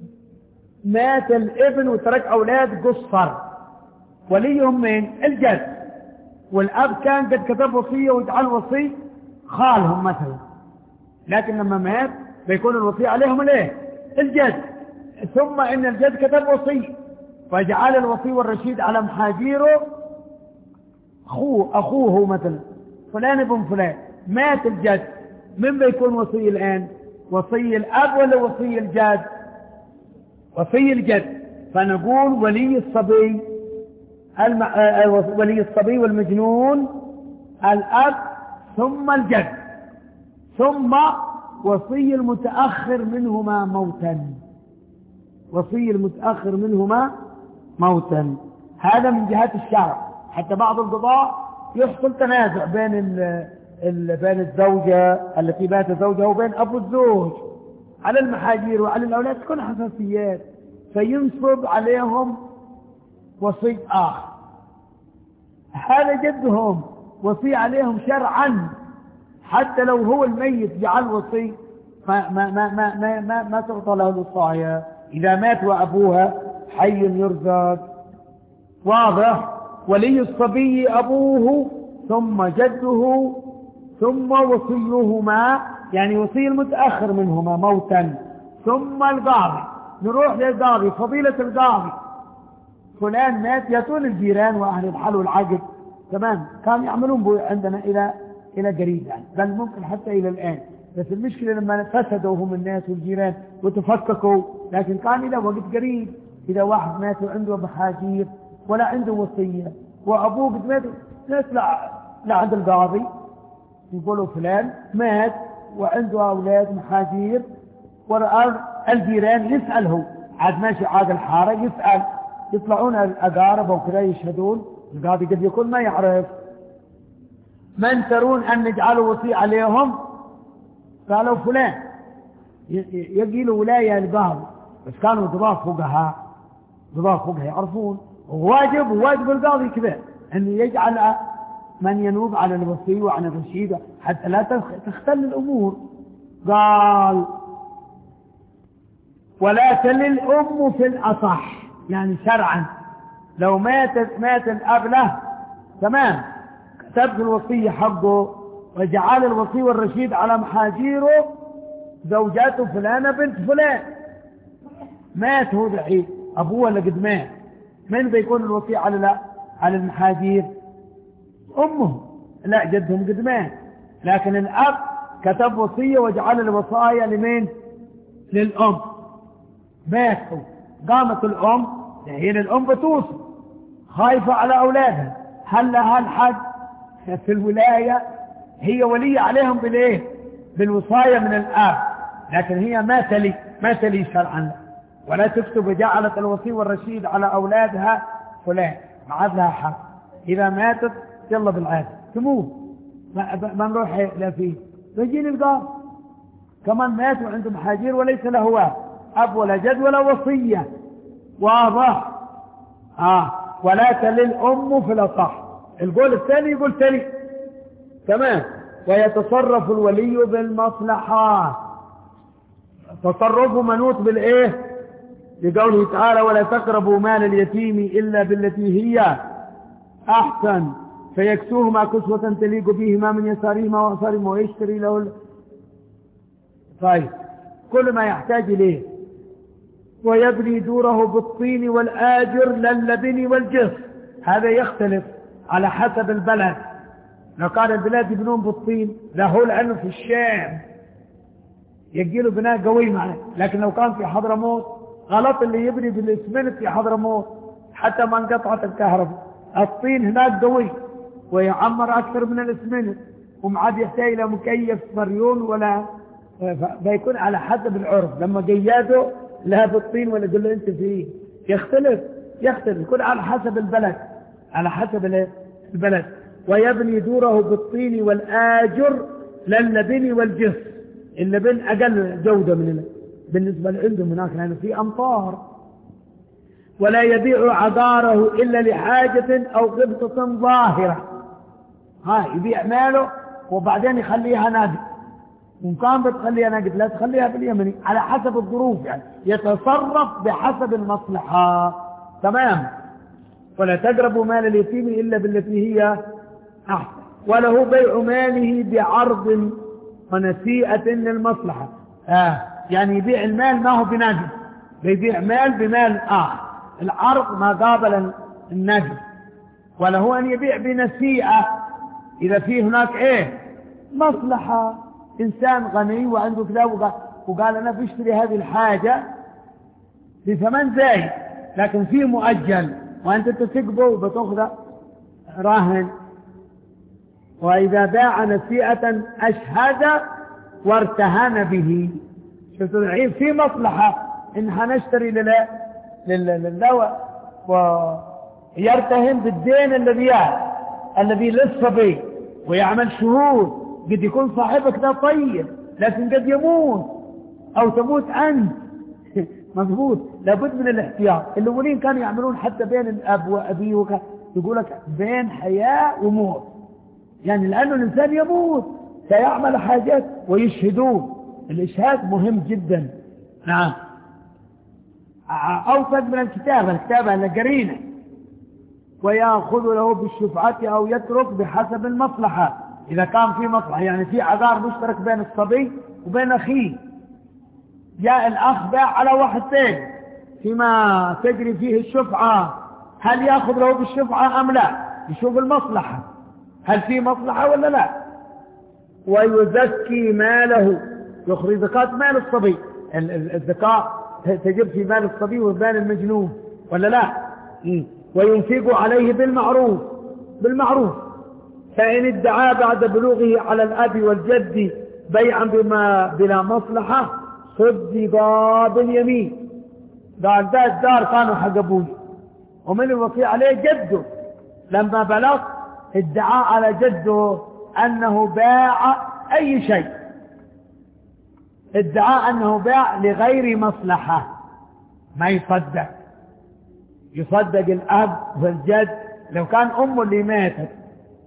مات الابن وترك أولاد قصر، وليهم من الجد. والأب كان قد كتب وصية وجعل وصي خالهم مثلا، لكن لما مات بيكون الوصي عليهم ليه؟ الجد. ثم إن الجد كتب وصي فجعل الوصي والرشيد على محاجيره أخوه أخوه مثلا فلان ابن فلان. مات الجد، من بيكون وصي الآن؟ وصي الأب ولا وصي الجد؟ وصي الجد. فنقول ولي الصبي الم... ولي الصبي والمجنون الأب ثم الجد، ثم وصي المتأخر منهما موتا، وصي المتأخر منهما موتا. هذا من جهة الشرع. حتى بعض القضاء يحصل تنازع بين ال... ال... بين الزوجة التي بات زوجها وبين أبو الزوج على المحاجير وعلى الأولاد، تكون حساسيات، فينصب عليهم وصي آخر. هذا جدهم وصي عليهم شرعا، حتى لو هو الميت جعل وصي ما ما ما ما ما, ما, ما تعطى له الوصايا إذا مات وأبوها حي يرزق. واضح؟ ولي الصبي أبوه ثم جده ثم وصيهما، يعني وصي المتأخر منهما موتا، ثم القاضي. نروح للقاضي، فضيلة القاضي فلان مات، يأتون الجيران وأهل الحل والعقد، تمام، كانوا يعملون عندنا إلى إلى قريب يعني، بل ممكن حتى إلى الآن. بس المشكلة لما فسدوا هم الناس والجيران وتفككوا، لكن كان إلى وقت قريب إذا واحد مات وعنده محاجير ولا عنده وصية وأبوه قد مات، نطلع لعند القاضي يقولوا فلان مات وعنده أولاد محاجير، ورأى الجيران يسأله عاد ماشي عاد الحارة يسأل، يطلعون الأقارب وكذا يشهدون. القاضي قد يكون ما يعرف. من ترون أن نجعله وصي عليهم؟ قالوا فلان. يقيلوا ولاية القاضي، بس كانوا ضباط فقهاء، ضباط فقهاء يعرفون واجب واجب القاضي كذا أن يجعل من ينوب على الوصي وعن الرشيد حتى لا تختل الأمور. قال ولا تلي الأم في الأصح، يعني شرعا لو ماتت مات الأب له تمام، كتبت الوصية حقه وجعل الوصي والرشيد على محاجيره زوجاته فلانة بنت فلان، مات هو دحين أبوه ولا قد مات، من بيكون الوصي على لا على المحاجير؟ أمه، لا جدهم قد مات، لكن الأب كتب وصية وجعل الوصايا لمين؟ للأم. ماتوا قامت الأم، دحين الأم بتوصي خايفة على أولادها، هل لها الحق في الولاية؟ هي ولية عليهم بالإيه؟ بالوصاية من الآب، لكن هي ما تلي ما تلي شرعا، ولا تكتب جعلت الوصي والرشيد على أولادها فلان، ما عاد لها حق. إذا ماتت يلا بالعادة تموت، ما, ما نروح لا فيه رجين القاضي كمان مات وعنده محاجير وليس له أب ولا جد ولا وصية، واضح؟ آه ولا تلي الأم في الأصح. القول الثاني يقول تلي تمام. ويتصرف الولي بالمصلحة، تصرفه منوط بالإيه؟ لقوله تعالى ولا تقربوا مال اليتيم إلا بالتي هي أحسن فيكسوهما كسوة تليق بهما من يسارهما وأسارهما ويشتري له ال... طيب كل ما يحتاج إليه. ويبني دوره بالطين والآجر للبن والجص، هذا يختلف على حسب البلد. لو كان البلاد يبنون بالطين له لأنه في الشام يجيله بناء قوي معه، لكن لو كان في حضرموت غلط اللي يبني بالإسمنت في حضرموت حتى ما انقطعت الكهرباء. الطين هناك قوي ويعمر أكثر من الإسمنت ومعاد يحتاج إلى مكيف مريون ولا، بيكون على حسب العرف. لما قياده لا بالطين ولا يقول له أنت فيه، يختلف يختلف يكون على حسب البلد على حسب البلد. ويبني دوره بالطين والآجر للبن والجص، اللبن أقل جودة من بالنسبة لعندهم هناك لأنه في أمطار. ولا يبيع عقاره إلا لحاجة أو قبطة ظاهرة، ها يبيع ماله وبعدين يخليها ناقد، وإن كان بتخليها ناقد لا تخليها باليمني على حسب الظروف، يعني يتصرف بحسب المصلحة تمام. ولا تقربوا مال اليتيم إلا بالتي هي أحسن. وله بيع ماله بعرض ونسيئة للمصلحة، آه يعني يبيع المال ما هو بناقد، بيبيع مال بمال آخر، العرض ما قابل النقد. وله أن يبيع بنسيئة إذا فيه هناك إيه مصلحة، إنسان غني وعنده كذا وقال أنا بشتري هذه الحاجة بثمن زايد لكن فيه مؤجل وأنت تسقبه وبتأخذ راهن. وإذا باع نسيئة أشهد وارتهن به، شفتوا الحين في مصلحة إن هنشتري للدواء ويرتهن بالدين الذي الذي للصبي ويعمل شهود، قد يكون صاحبك ده طيب لكن قد يموت أو تموت أنت مضبوط. لابد من الاحتياط. الأولين كانوا يعملون حتى بين الأب وأبيه وك... يقولك بين حياة وموت، يعني لأنه الإنسان يموت سيعمل حاجات ويشهدون. الإشهاد مهم جدا. نعم أوفق من الكتابة، الكتابة لقرينة. ويأخذ له بالشفعة أو يترك بحسب المصلحة، إذا كان في مصلحة يعني في عقار مشترك بين الصبي وبين أخيه، جاء الأخ باع على واحد ثاني فيما تجري فيه الشفعة، هل يأخذ له بالشفعة أم لا؟ يشوف المصلحة هل في مصلحة ولا لا. ويزكي ماله، يخرج زكاة مال الصبي، الزكاة تجب في مال الصبي ومال المجنون ولا لا. وينفق عليه بالمعروف بالمعروف فإن ادعى بعد بلوغه على الأب والجد بيعا بما بلا مصلحة صدقا باليمين. قال ده الدار كانوا حق أبوي ومن الوصي عليه جده، لما بلغ ادعى على جده أنه باع أي شيء، ادعى أنه باع لغير مصلحة ما يصدق. يصدق الأب والجد لو كان أمه اللي ماتت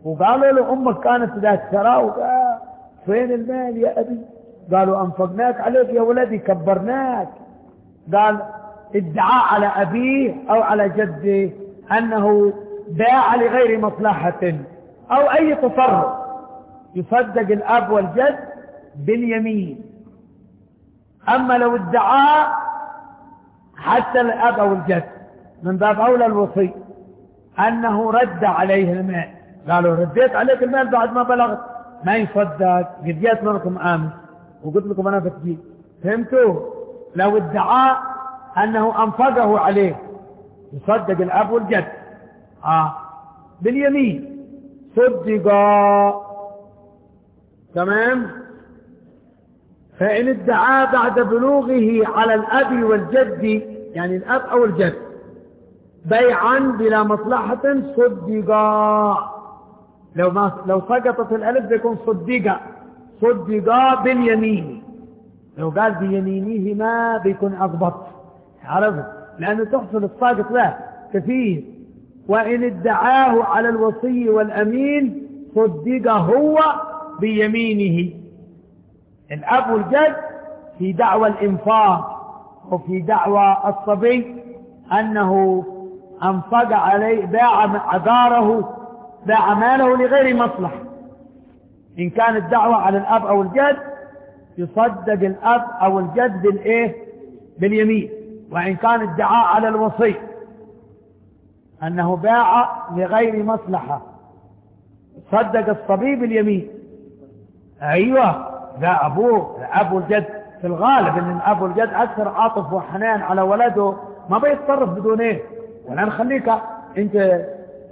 وقالوا له أمك كانت ذات ثراء، وقال فين المال يا أبي؟ قالوا أنفقناك عليك يا ولدي، كبرناك. قال ادعاء على أبيه أو على جده أنه باع لغير مصلحة أو أي تصرف، يصدق الأب والجد باليمين. أما لو ادعى حتى الأب أو الجد من باب أولى الوصي أنه رد عليه المال، قالوا رديت عليك المال بعد ما بلغت، ما يصدق. قد جيت منكم آمس وقلت لكم أنا بتجيب، فهمتوا؟ لو ادعى أنه أنفقه عليه يصدق الأب والجد آه باليمين، صدقا. تمام. فإن ادعى بعد بلوغه على الأب والجد، يعني الأب أو الجد، بيعا بلا مصلحة صدقا. لو ما لو سقطت الألف بيكون صدقا، صدقا باليمين. لو قال بيمينهما بيكون أضبط، عرفت؟ لأنه تحصل الساقط له كثير. وإن ادعاه على الوصي والأمين صدق هو بيمينه. الأب والجد في دعوى الإنفاق وفي دعوى الصبي أنه أنفق عليه، باع عقاره، باع ماله لغير مصلحة. إن كانت دعوة على الأب أو الجد يصدق الأب أو الجد بالإيه؟ باليمين. وإن كان الدعاء على الوصي أنه باع لغير مصلحة صدق الصبي باليمين. أيوة، لا أبوه الأب والجد في الغالب أن الأب والجد أكثر عاطف وحنان على ولده، ما بيتصرف بدون إيه، ولا نخليك أنت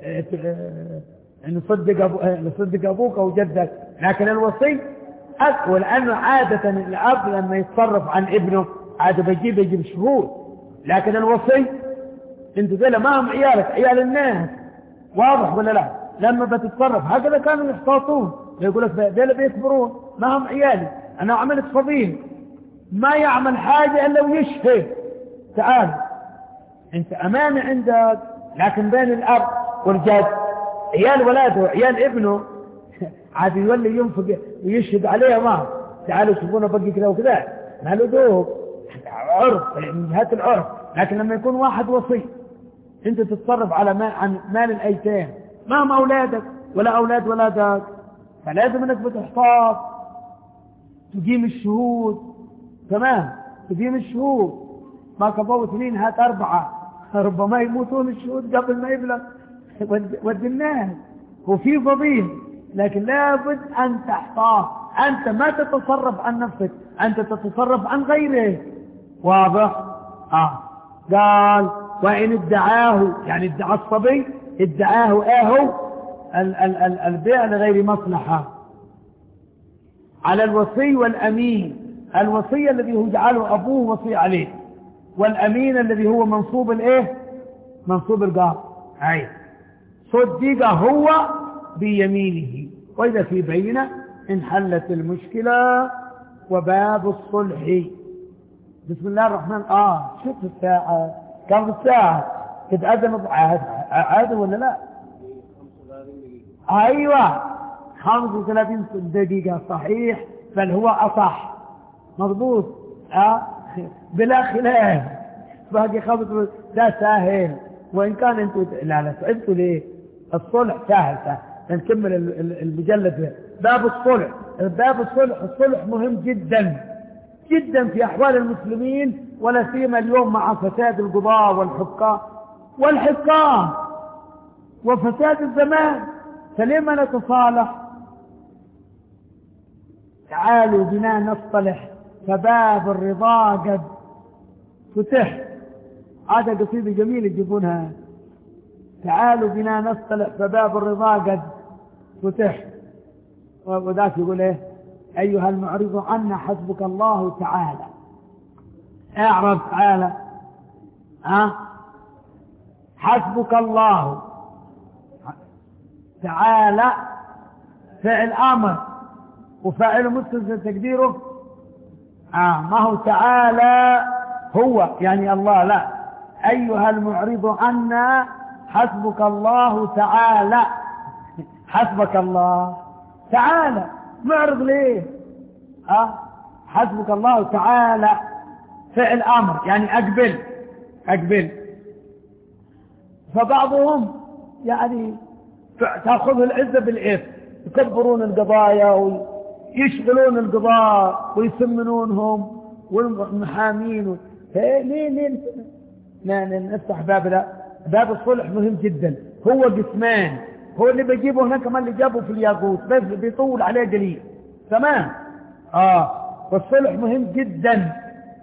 نصدق أبو... نصدق أبوك أو جدك. لكن الوصي أكثر، لأنه عادة الأب لما يتصرف عن ابنه عادة بيجيب يجيب شهود. لكن الوصي انت ذيلا ما هم عيالك، عيال الناس، واضح ولا لا؟ لما بتتصرف هكذا كانوا يحتاطون، يقول لك ذيلا بيكبرون، ما هم عيالي، انا عملت صبي ما يعمل حاجة الا ويشهد. تعال انت امانة عندك. لكن بين الاب والجد عيال ولاده وعيال ابنه عاد يولي ينفق ويشهد عليه. ما تعالوا شوفونا بقي كذا وكذا، ما له دوب، عرف من جهة العرف. لكن لما يكون واحد وصي انت تتصرف على مال عن مال الايتام، ما هم اولادك ولا اولاد ولادك، فلازم انك بتحتاط، تقيم الشهود. تمام، تقيم الشهود. ما كفوا اثنين هات اربعة، ربما يموتون الشهود قبل ما يبلغ ود الناس. وفي فضيل، لكن لابد ان تحتاط. انت ما تتصرف عن نفسك، انت تتصرف عن غيره. واضح؟ اه قال وإن ادعاه، يعني ادعى الصبي، ادعاه اهو البيع لغير مصلحة على الوصي والأمين. الوصي الذي هو جعله أبوه وصي عليه، والأمين الذي هو منصوب الايه؟ منصوب القاضي. اي صدق هو بيمينه. وإذا في بينة انحلت المشكلة وباب الصلح. بسم الله الرحمن. اه شوف الساعة كم الساعة؟ كنت أذن عاد ولا لا؟ أيوة خمسة وثلاثين دقيقة صحيح، بل هو أصح مضبوط. آه بلا خلاف. باقي خمسة لا سهل. وإن كان أنتوا لا لا سألتوا ليه؟ الصلح سهل سهل. نكمل المجلد. باب الصلح. باب الصلح، الصلح مهم جدا جدا في أحوال المسلمين، ولا سيما اليوم مع فساد القضاء والحكام والحكام وفساد الزمان. فلما نتصالح؟ تعالوا بنا نصطلح فباب الرضا قد فتح. هذا قصيدة جميلة يجيبونها. تعالوا بنا نصطلح فباب الرضا قد فتح. وذاك يقول ايه؟ أيها المعرض عنا حسبك الله تعالى. اعرض تعالى. ها حسبك الله تعالى فعل امر وفاعل متصل تقديره آه ما هو تعالى هو يعني الله، لا. أيها المعرض عنا حسبك الله تعالى. حسبك الله تعالى، معرض ليه؟ أه؟ حسبك الله تعالى فعل أمر، يعني أقبل أقبل. فبعضهم يعني تأخذ العزة بالإثم، يكبرون القضايا ويشغلون القضاء ويسمنونهم والمحامين. ليه ليه نفتح باب لا باب الصلح مهم جدا. هو قسمان، هو اللي بيجيبه هناك كمان اللي جابه في الياقوت، بس بيطول عليه قليل. تمام. اه والصلح مهم جدا.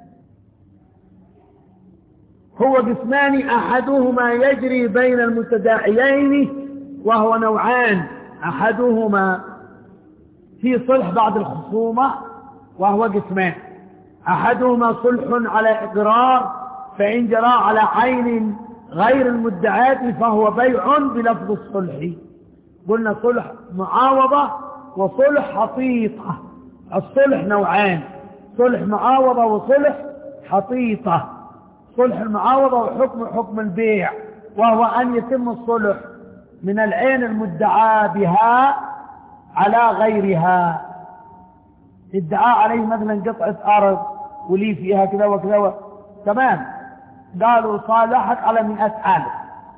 هو قسمان أحدهما يجري بين المتداعيين وهو نوعان. أحدهما في صلح بعد الخصومة وهو قسمان. أحدهما صلح على إقرار، فإن جرى على عين غير المدعاة فهو بيع بلفظ الصلح. قلنا صلح معاوضة وصلح حطيطة. الصلح نوعان، صلح معاوضة وصلح حطيطة. صلح المعاوضة وحكم حكم البيع، وهو أن يتم الصلح من العين المدعى بها على غيرها. ادعاء عليه مثلا قطعة أرض ولي فيها كذا وكذا، تمام، قالوا صالحك على مئة ألف،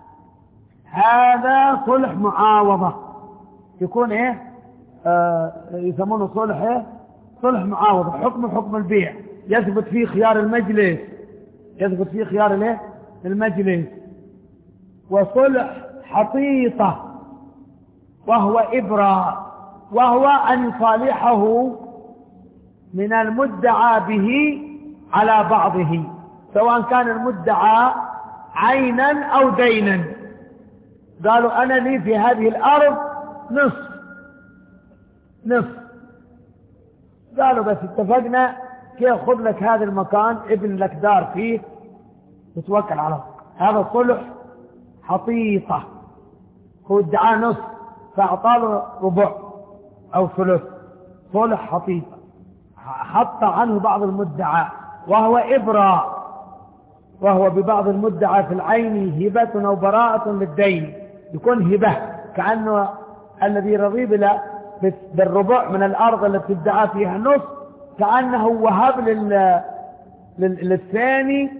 هذا صلح معاوضة، يكون ايه آه يسمونه صلح ايه صلح معاوضة. حكم حكم البيع، يثبت فيه خيار المجلس، يثبت فيه خيار الايه المجلس. وصلح حطيطة وهو إبرة، وهو أن يصالحه من المدعى به على بعضه، سواء كان المدعى عينا أو دينا. قالوا أنا لي في هذه الأرض نصف نصف، قالوا بس اتفقنا كيف خذ لك هذا المكان، ابن لك دار فيه وتوكل على الله. هذا صلح حطيطة، هو ادعى نصف فأعطاه ربع أو ثلث، صلح حطيطة، حط عنه بعض المدعى وهو إبرة، وهو ببعض المدعى في العين هبة أو براءة للدين، يكون هبة كأنه الذي رضي بالربع من الأرض التي ادعى فيها النصف، كأنه وهب لل... للثاني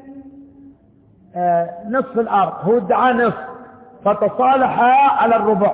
نصف الأرض، هو ادعى نصف فتصالح على الربع،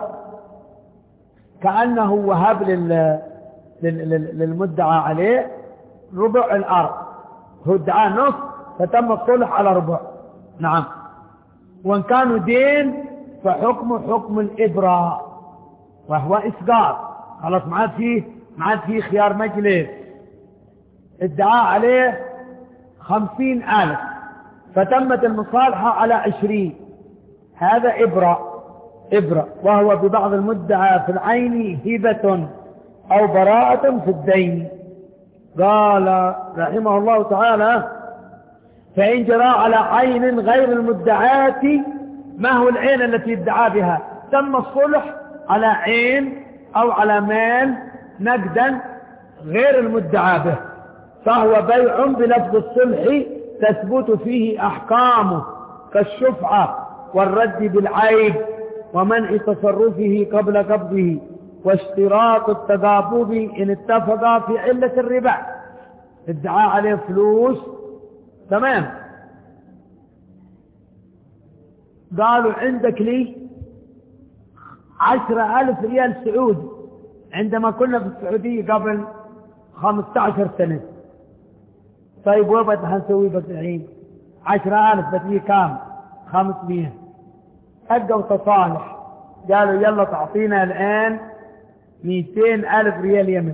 كأنه وهب لل... لل... للمدعى عليه ربع الأرض، هو ادعى نصف فتم الصلح على ربع. نعم. وإن كانوا دين فحكم حكم الإبرة وهو إسقاط، خلاص ما عاد فيه ما عاد فيه خيار مجلس. ادعى عليه خمسين ألف فتمت المصالحة على عشرين، هذا إبرة إبرة وهو ببعض المدعى في العين هبة أو براءة في الدين. قال رحمه الله تعالى فإن جرى على عين غير المدعاة، ما هو العين التي ادعى بها؟ تم الصلح على عين أو على مال نقدا غير المدعى به، فهو بيع بلفظ الصلح تثبت فيه أحكامه كالشفعة والرد بالعيب ومنع تصرفه قبل قبضه واشتراط التقابض إن اتفقا في علة الربا. ادعى عليه فلوس، تمام، قالوا عندك لي عشرة ألف ريال سعودي، عندما كنا في السعودية قبل خمسة عشر سنة. طيب وين هنسوي بس الحين؟ عشرة ألف بتجي كام؟ خمسمية. أدوا تصالح، قالوا يلا تعطينا الآن مئتين ألف ريال يمن،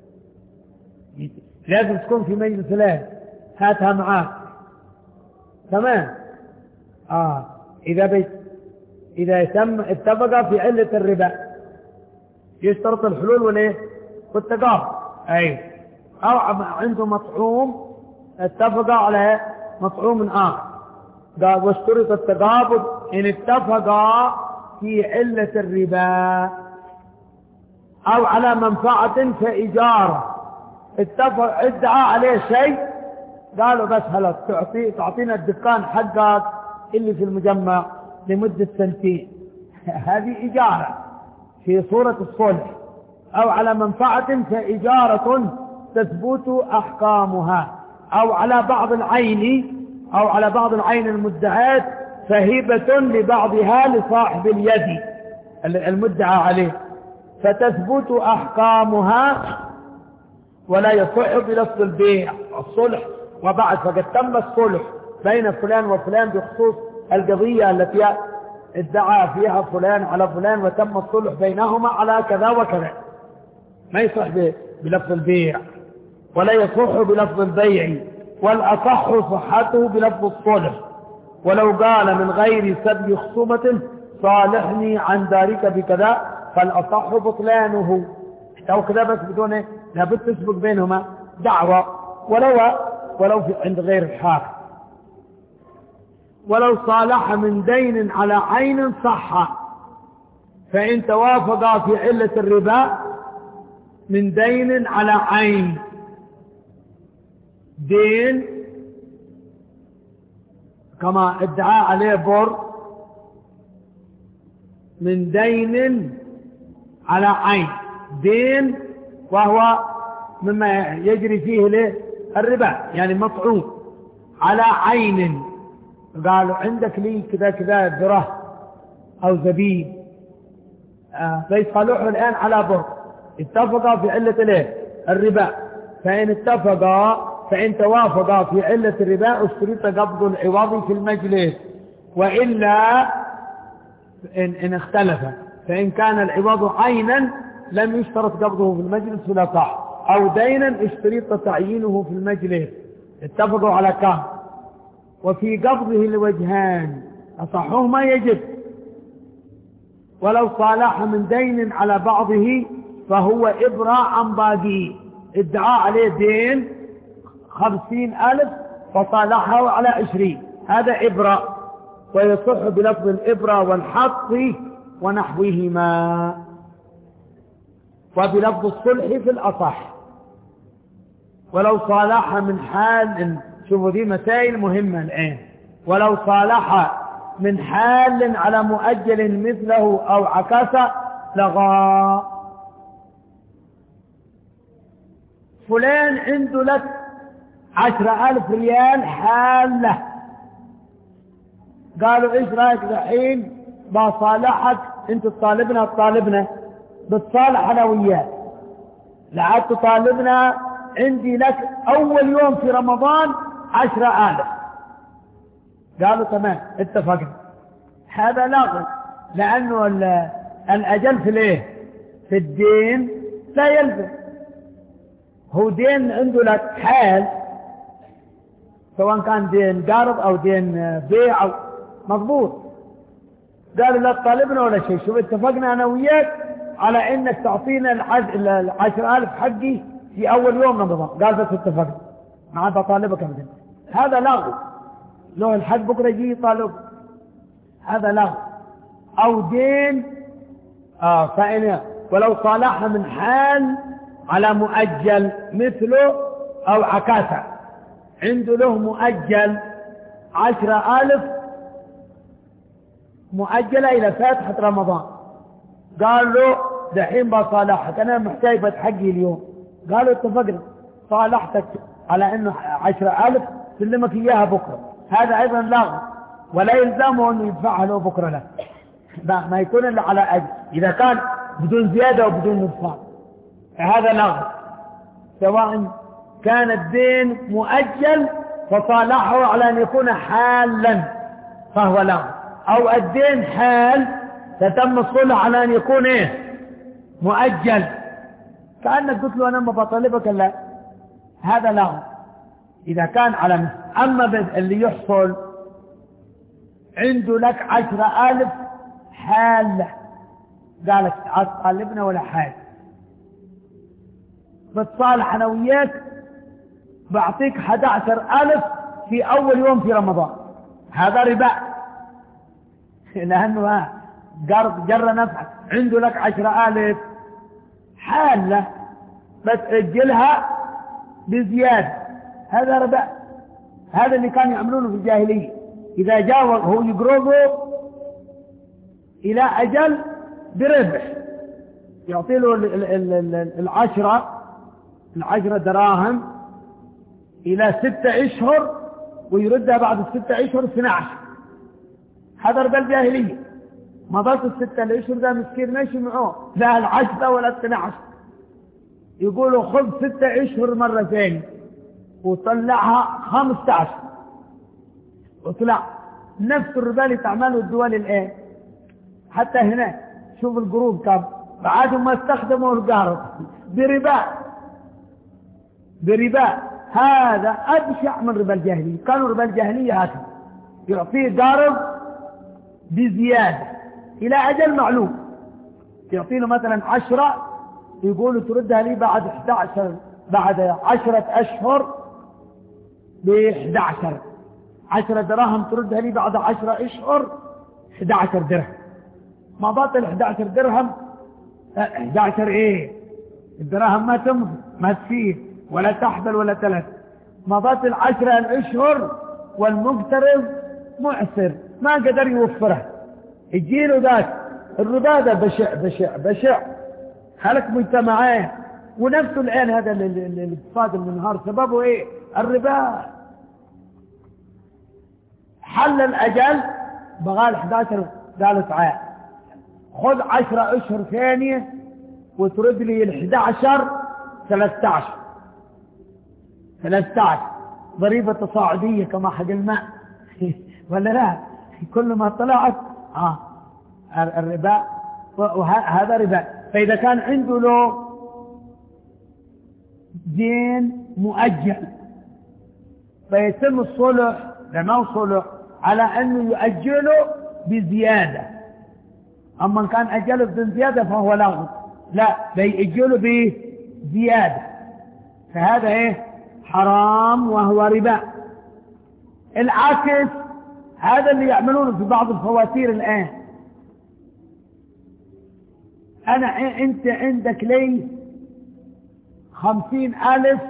لازم تكون في مجلس الآن، هاتها معاك، تمام. آه إذا بيت إذا تم اتفق في علة الربا يشترط الحلول والإيه والتقابض. أي أو عنده مطعوم اتفق على مطعوم آخر، قال واشترط التقابض إن اتفقا في علة الربا أو على منفعة كإجارة. اتفق ادعى عليه شيء، قالوا بس هلا تعطي تعطينا الدكان حقك اللي في المجمع لمدة سنتين، هذه إجارة، في صورة الصلح أو على منفعة فإجارة تثبت أحكامها، أو على بعض العين أو على بعض العين المدعاة فهبة لبعضها لصاحب اليد المدعى عليه فتثبت أحكامها ولا يصح بلفظ البيع الصلح وبعد فقد تم الصلح بين فلان وفلان بخصوص القضية التي ادعى فيها فلان على فلان وتم الصلح بينهما على كذا وكذا، ما يصح بلفظ البيع ولا يصح بلفظ البيع، والأصح صحته بلفظ الصلح. ولو قال من غير سبب خصومة صالحني عن ذلك بكذا فالأصح بطلانه، أو كذا بس بدون لابد تسبق بينهما دعوة ولو ولو في عند غير الحاكم. ولو صالح من دين على عين صح، فإن توافقا في علة الربا من دين على عين، دين كما ادعى عليه بر من دين على عين، دين وهو مما يجري فيه له الربا يعني مطعوم على عين، قالوا عندك لي كذا كذا ذره أو زبيب آه فيصالحوا الآن على بر، اتفقا في علة له الربا، فإن اتفقا فإن توافقا في علة الربا اشترط قبض العوض في المجلس، وإلا إن, إن اختلف فإن كان العوض عينا لم يشترط قبضه في المجلس ولا صح، أو دينا اشترط تعيينه في المجلس، اتفقوا على كام. وفي قبضه الوجهان أصحهما يجب. ولو صالح من دين على بعضه فهو إبراء عن باقي، ادعى عليه دين خمسين ألف فصالحه على عشرين، هذا إبراء، ويصح بلفظ الإبراء والحط ونحوهما، وبلفظ الصلح في الأصح. ولو صالح من حال، شوفوا دي مسائل مهمة الآن، ولو صالح من حال على مؤجل مثله أو عكس لغى. فلان عنده لك عشرة ألف ريال حالة، قالوا إيش رأيك الحين بصالحك، أنت تطالبنا تطالبنا بتصالح أنا وياك، لعاد تطالبنا عندي لك أول يوم في رمضان عشرة آلاف، قالوا تمام اتفقنا. هذا لاغي، لأنه الأجل في الايه في الدين لا يلزم، هو دين عنده لك حال سواء كان دين قارض أو دين بيع أو مضبوط، قالوا لا تطالبنا ولا شيء، شوف اتفقنا أنا وياك على إنك تعطينا العشر آلاف حقي في أول يوم رمضان، قال بس اتفقنا ما عاد أطالبك أبدا، هذا لاغي، لو الحق بكرة يجي يطالب، هذا لاغي. أو دين آه فإن ولو صالح من حال على مؤجل مثله أو عكاسة، عنده له مؤجل عشرة ألف مؤجلة إلى فاتحة رمضان، قال له دحين بصالحك أنا محتاج بتحقي اليوم، قالوا اتفقنا صالحتك على أنه عشرة ألف سلمك إياها بكرة، هذا أيضا لاغي ولا يلزمه أنه يدفعها له بكرة له، ما يكون إلا على أجل، إذا كان بدون زيادة وبدون نقصان هذا لاغي، سواء كان الدين مؤجل فصالحه على أن يكون حالا فهو لاغي، أو الدين حال فتم الصلح على أن يكون إيه مؤجل، كأنك قلت له أنا ما بطالبك لا، هذا لاغي إذا كان على مثل. أما اللي يحصل عنده لك عشرة ألف حالة، قالت طالبنا ولا حال، بتصالح أنا وياك بعطيك أحد عشر ألف في أول يوم في رمضان، هذا ربا، لأنه قرض جر نفع، عنده لك عشرة ألف حالة بس أجلها بزيادة، هذا ربا، هذا اللي كانوا يعملونه في الجاهلية، إذا جاء هو يقرضه إلى أجل بربح يعطي له العشرة العشرة دراهم إلى ستة أشهر ويردها بعد الستة أشهر اثني عشر. هذا ربا الجاهلية. مضت الستة الأشهر ده مسكين ماشي معه لا العشرة ولا الاثني عشر. يقولوا خذ ستة أشهر مرة ثانية وطلعها خمسة عشر وطلع نفس الربا اللي تعمله الدول الآن. حتى هنا شوف القروض كم بعد ما استخدموا القرض بربا بربا. هذا أبشع من ربا الجاهلية. كانوا ربا الجاهلية هكذا يعطيه قرض بزيادة إلى أجل معلوم. يعطينه مثلا عشرة يقولوا تردها لي بعد أحد عشر بعد عشرة أشهر بإحدى عشر. عشرة دراهم تردها لي بعد عشرة أشهر أحد عشر درهم. ما باطل أحد عشر درهم. أحد عشر إيه الدراهم ما تمضي ما تفيد ولا تحبل ولا تلت. ما باطل عشرة الأشهر والمقترض معسر ما قدر يوفرها. يجيله ذاك الربا ده بشع بشع بشع خلق مجتمعين. ونفسه الآن هذا الاقتصاد المنهار سببه إيه؟ الربا. حل الأجل بغال أحد عشر قالوا تعال خذ عشرة أشهر ثانية وترد لي الأحد عشر ثلاثة عشر ثلاثة عشر ضريبة تصاعدية كما حق الماء ولا لا؟ كل ما طلعت آه الربا وهذا ربا. فإذا كان عنده له دين مؤجل فيتم الصلح لما صلح على أنه يؤجله بزيادة. أما كان أجله بدون زيادة فهو لغو. لا بيأجله بزيادة فهذا إيه حرام وهو ربا. العكس هذا اللي يعملونه في بعض الفواتير الآن. أنا أنت عندك لي خمسين ألف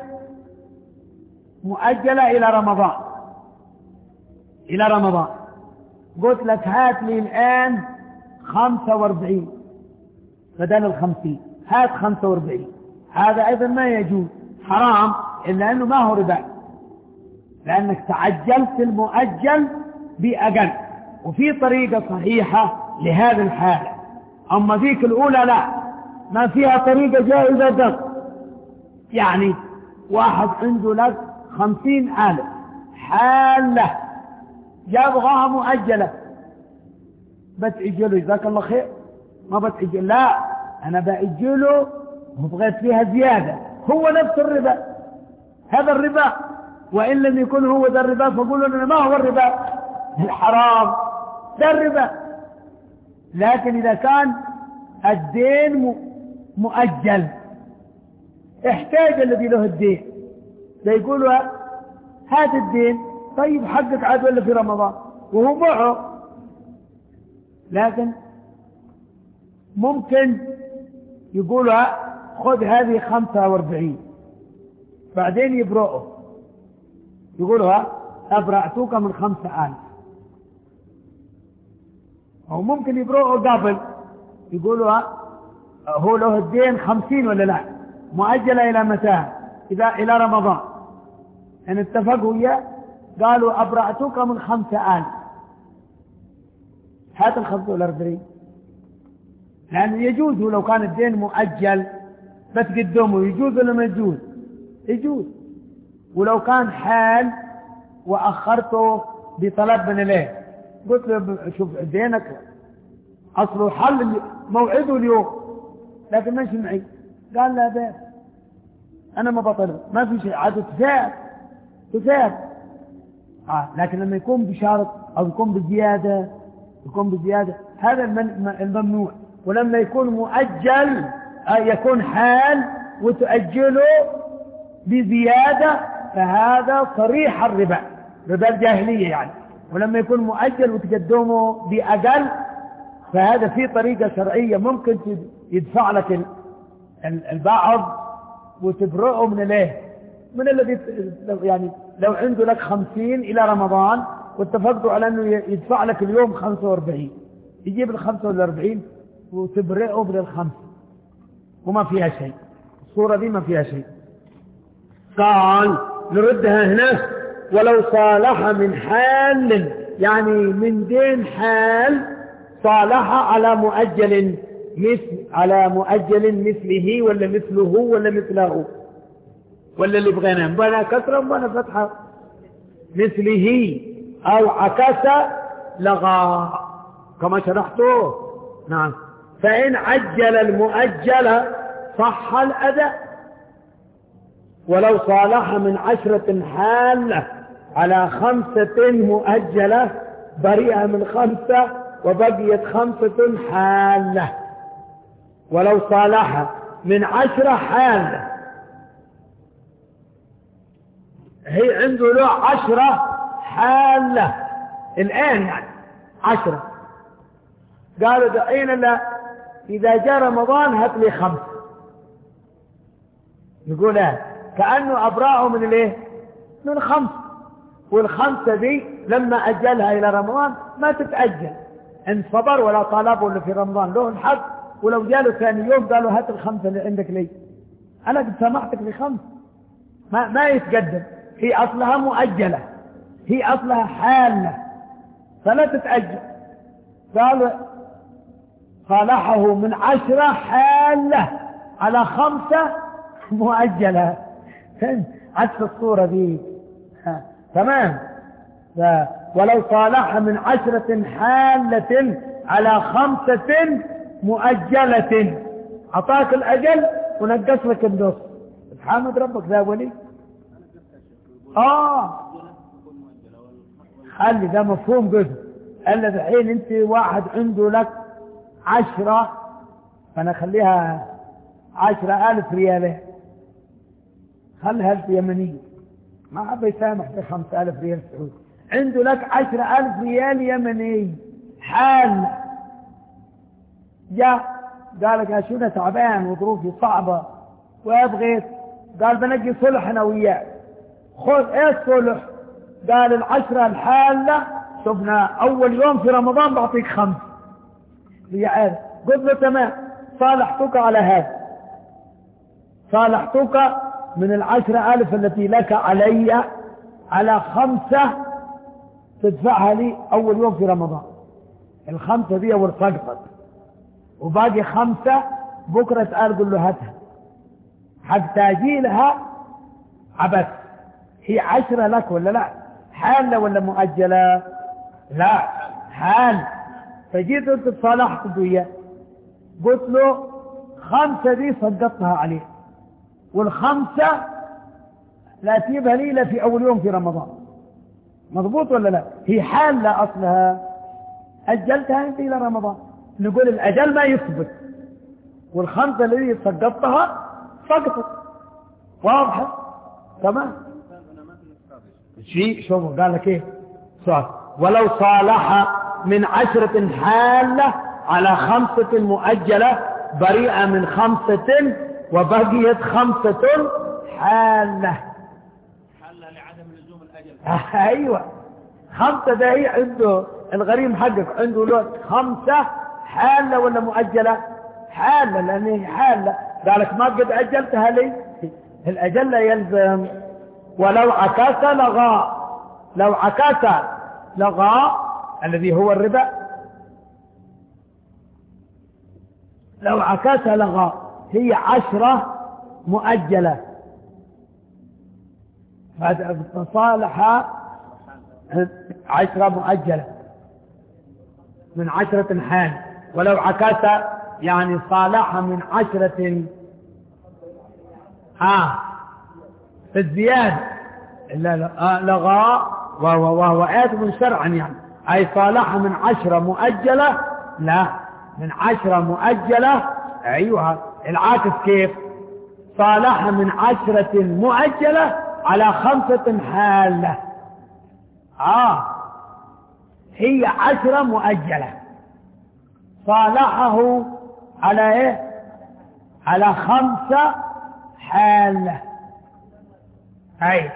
مؤجلة إلى رمضان إلى رمضان قلت لك هات لي الآن خمسة واربعين بدل الخمسين هات خمسة واربعين. هذا أيضا ما يجوز حرام إلا أنه ما هو ربا لأنك تعجلت المؤجل بأقل. وفي طريقة صحيحة لهذه الحالة. أما ذيك الأولى لا ما فيها طريقة جائزة دم. يعني واحد عنده لك خمسين ألف حالة يبغاها مؤجلة بتأجله جزاك الله خير ما بتأجل لا أنا بأجله وبغيت فيها زيادة. هو نفس الربا هذا الربا. وإن لم يكن هو ذا الربا فقولوا لنا ما هو الربا الحرام ذا الربا. لكن إذا كان الدين مؤجل احتاج الذي له الدين ليقولوا هذا الدين طيب حقك عاد ولا في رمضان وهو معه. لكن ممكن يقولوا خذ هذه خمسة واربعين بعدين يبرؤوا يقولوا أبرأتوك من خمسة آلاف. أو ممكن يبرؤوا قبل يقولوا هو له الدين خمسين ولا لا مؤجلة إلى متى إذا إلى رمضان. إن اتفقوا إياه قالوا أبرأتوك من خمسة آلاف هات الخمسة والأربعين. لأنه يجوز لو كان الدين مؤجل بتقدمه يجوز ولا ما يجوز يجوز. ولو كان حال وأخرته بطلب من إليه قلت له شوف دينك أصله حل موعده اليوم لكن ماشي معي قال لا بأس أنا ما بطلب ما في شيء عاد تساعد تساعد آه. لكن لما يكون بشرط أو يكون بزيادة يكون بزيادة هذا الممنوع. ولما يكون مؤجل آه يكون حال وتؤجله بزيادة فهذا صريح الربا ربا الجاهلية يعني. ولما يكون مؤجل وتقدمه بأقل فهذا في طريقة شرعية ممكن يدفع لك البعض وتبرئه من الايه من الذي يعني لو عنده لك خمسين إلى رمضان واتفقتوا على أنه يدفع لك اليوم خمسة واربعين يجيب الخمسة والأربعين وتبرئه من الخمسة وما فيها شيء، الصورة دي ما فيها شيء. قال نردها هنا، ولو صالح من حال، يعني من دين حال، صالح على مؤجل مثل على مؤجل مثله ولا مثله ولا مثله ولا اللي بغينا بنا كسرا بنا فتحة، مثله أو عكس لغى كما شرحته. نعم. فإن عجل المؤجل صح الأداء. ولو صالح من عشرة حالة على خمسة مؤجلة بريئة من خمسة وبقيت خمسة حالة. ولو صالح من عشرة حالة، هي عنده له عشرة حالة الآن، يعني عشرة. قالوا دعينا لا، إذا جاء رمضان هات لي خمسة. يقول اه كأنه أبرأه من الايه؟ من خمسة. والخمسة دي لما أجلها إلى رمضان ما تتأجل، إن صبر ولا طلبه اللي في رمضان له الحق، ولو جاله ثاني يوم قالوا هات الخمسة اللي عندك لي، أنا قد سمحتك بخمسة، ما, ما يتقدم. هي أصلها مؤجلة، هي أصلها حالة فلا تتأجل. قالوا صالحه من عشرة حالة على خمسة مؤجلة. عكس الصورة دي. تمام. ولو صالح من عشرة حالة على خمسة مؤجلة، أعطاك الأجل ونقص لك النص. تحمد ربك ذا ولي. آه خلي ده مفهوم جزء. قال الحين انت واحد عنده لك عشرة، فانا خليها عشرة ألف ريال، خلها ألف يمنية، ما حب يسامح في خمسة ألف ريال سعودي. عنده لك عشرة ألف ريال يمني حال، جاء قال لك أشونا تعبان وظروفي صعبة وأبغيت، قال بنجي صلح أنا وياك، خذ إيه الصلح؟ قال العشرة الحالة، شفنا أول يوم في رمضان بعطيك خمس ريال. قلت له تمام، صالحتك على هذا، صالحتك من العشرة ألف التي لك علي على خمسة تدفعها لي أول يوم في رمضان. الخمسة دي ورصقتك، وباقي خمسة بكرة تقال قل له هاتها، حق تاجيلها عبث. هي عشرة لك ولا لا؟ حالة ولا مؤجلة؟ لا حال. فجيت انت تصالحت وياه، قلت له خمسة دي صدقتها عليه، والخمسة لا تجيبها لي إلا في أول يوم في رمضان. مضبوط ولا لا؟ هي حالة أصلها، أجلتها أنت إلى رمضان. نقول الأجل ما يثبت، والخمسة اللي صدقتها سقطت. واضحة؟ تمام. شيء شوفوا قال لك ايه سؤال. ولو صالح من عشرة حالة على خمسة مؤجلة بريئة من خمسة وبقيت خمسة حالة. حالة لعدم لزوم الأجل. ايوه خمسة ده هي عنده الغريم حقك عنده له خمسة حالة ولا مؤجلة؟ حالة، لأن هي حالة. قالك ما قد أجلتها لي، الأجل يلزم. ولو عكس لغى، لو عكس لغى الذي هو الربا، لو عكس لغى هي عشرة مؤجلة، فصالح عشرة مؤجلة من عشرة حال. ولو عكس يعني صالح من عشرة آه في الزيادة لغى وهو آثم شرعا، يعني أي صالح من عشرة مؤجلة، لا من عشرة مؤجلة. أيوة العاكس كيف؟ صالح من عشرة مؤجلة على خمسة حالة. آه هي عشرة مؤجلة، صالحه على ايه؟ على خمسة حالة. اي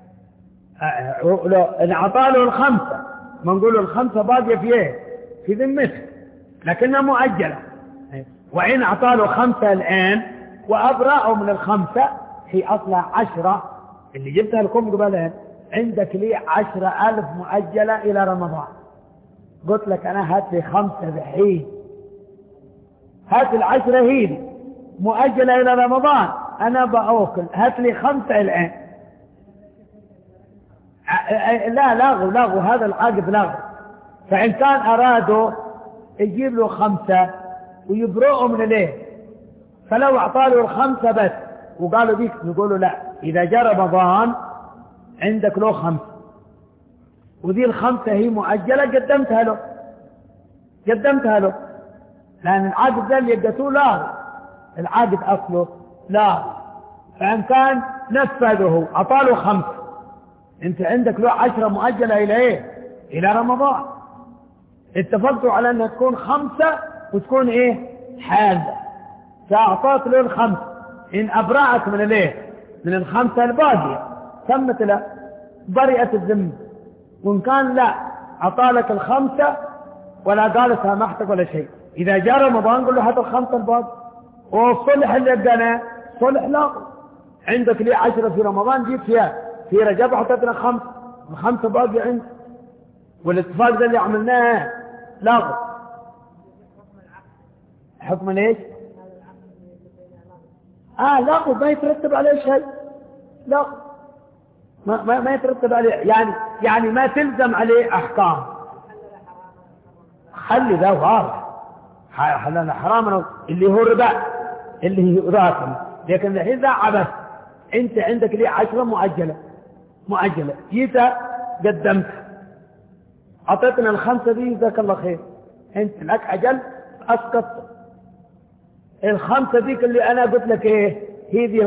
لو ان عطاله الخمسة ما نقول الخمسة باقية في ايه؟ في ذمته، لكنها مؤجلة. وإن أعطاله خمسة الآن وأبرأه من الخمسة، هي أصلها عشرة اللي جبتها لكم قبلها، عندك لي عشرة ألف مؤجلة إلى رمضان. قلت لك أنا هات لي خمسة بحين، هات العشرة هي مؤجلة إلى رمضان، أنا بأوكل، هات لي خمسة الآن. لا لغوا لغوا هذا العقد لغوا. فإن كان أرادوا يجيب له خمسة ويبرئوا من ليه، فلو أعطاله الخمسة بس وقالوا ديك، يقولوا لا، إذا جاء رمضان عندك له خمسة وذي الخمسة هي مؤجلة قدمتها له قدمتها له لأن العقد ذا اللي يقدتوه لا، العقد أصله لا. فإن كان نفذه أعطاله خمسة، أنت عندك له عشرة مؤجلة إلى إيه؟ إلى رمضان. اتفقتوا على أنها تكون خمسة وتكون إيه؟ حالة. فأعطات له الخمسة، إن أبرأت من الإيه؟ من الخمسة الباقية تمت له برئة الذمة. وإن كان لا، أعطالك الخمسة ولا قال سامحتك ولا شيء، إذا جاء رمضان قل له هات الخمسة الباقية. والصلح اللي يبقى صلح لا، عندك ليه عشرة في رمضان جيب فيها، في رجب حطيتنا خمسة، الخمسة باقي عندك. والاتفاق ده اللي عملناه لا. حكم ليش؟ آه لا، ما يترتب عليه شيء، لا ما, ما, ما يترتب عليه، يعني يعني ما تلزم عليه أحكام. خلي ذا واضح، حلال حرام اللي هو الربا اللي هو راكم، لكن الحين ذا عبث. انت عندك ليه عشرة مؤجلة مؤجلة جيت قدمت أعطيتنا الخمسة دي، جزاك الله خير، انت لك أجل أسقط الخمسة ديك اللي أنا قلت لك إيه، هي دي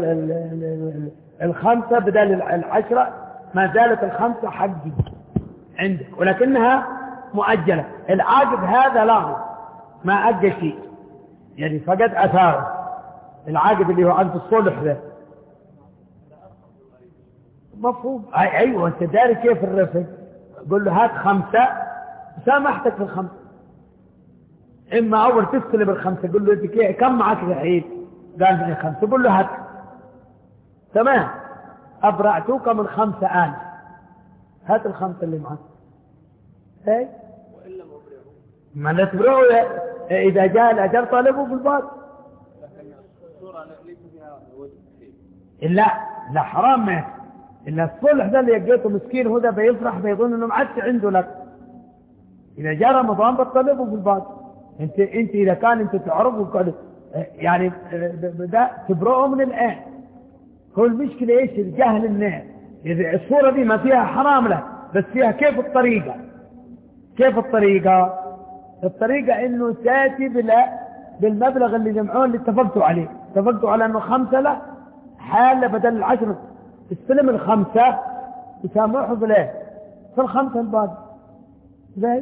الخمسة بدل العشرة، ما زالت الخمسة حقي عندك ولكنها مؤجلة. العقد هذا لا، ما أجل شيء، يعني فقد أثاره العقد اللي هو عند الصلح ذا. مفهوم؟ أي أيوة، أنت داري كيف الرفق. قل له هات خمسة، سامحتك في الخمسة. إما أول تستلم الخمسة قل له أنت كيف كم معك الحين؟ قال لي خمسة، قل له هات. تمام، أبرأتوك من خمسة آن، هات الخمسة اللي معك. ايه وإلا مبرعه ما نتبرعه إذا جاء الأجل طالبه في الباب. لكن الصورة ليس فيها وجه فيه. إلا لا حرام ما إلا الصلح ده اللي يقيته مسكين هو ده بيفرح بيظن إنه ما عادش عنده لك. إذا جاء رمضان بتطلبه في الباب. أنت أنت إذا كان أنت تعرفه يعني بدأ تبرئه من الآن. هو المشكلة إيش؟ الجهل الناس. إذا الصورة دي ما فيها حرام له، بس فيها كيف الطريقة. كيف الطريقة؟ الطريقة إنه تأتي بلا بالمبلغ اللي جمعوه اللي اتفقتوا عليه. اتفقتوا على إنه خمسة له حالة بدل العشر، استلم الخمسة وسامحه بلا في الخمسة الباقي. زي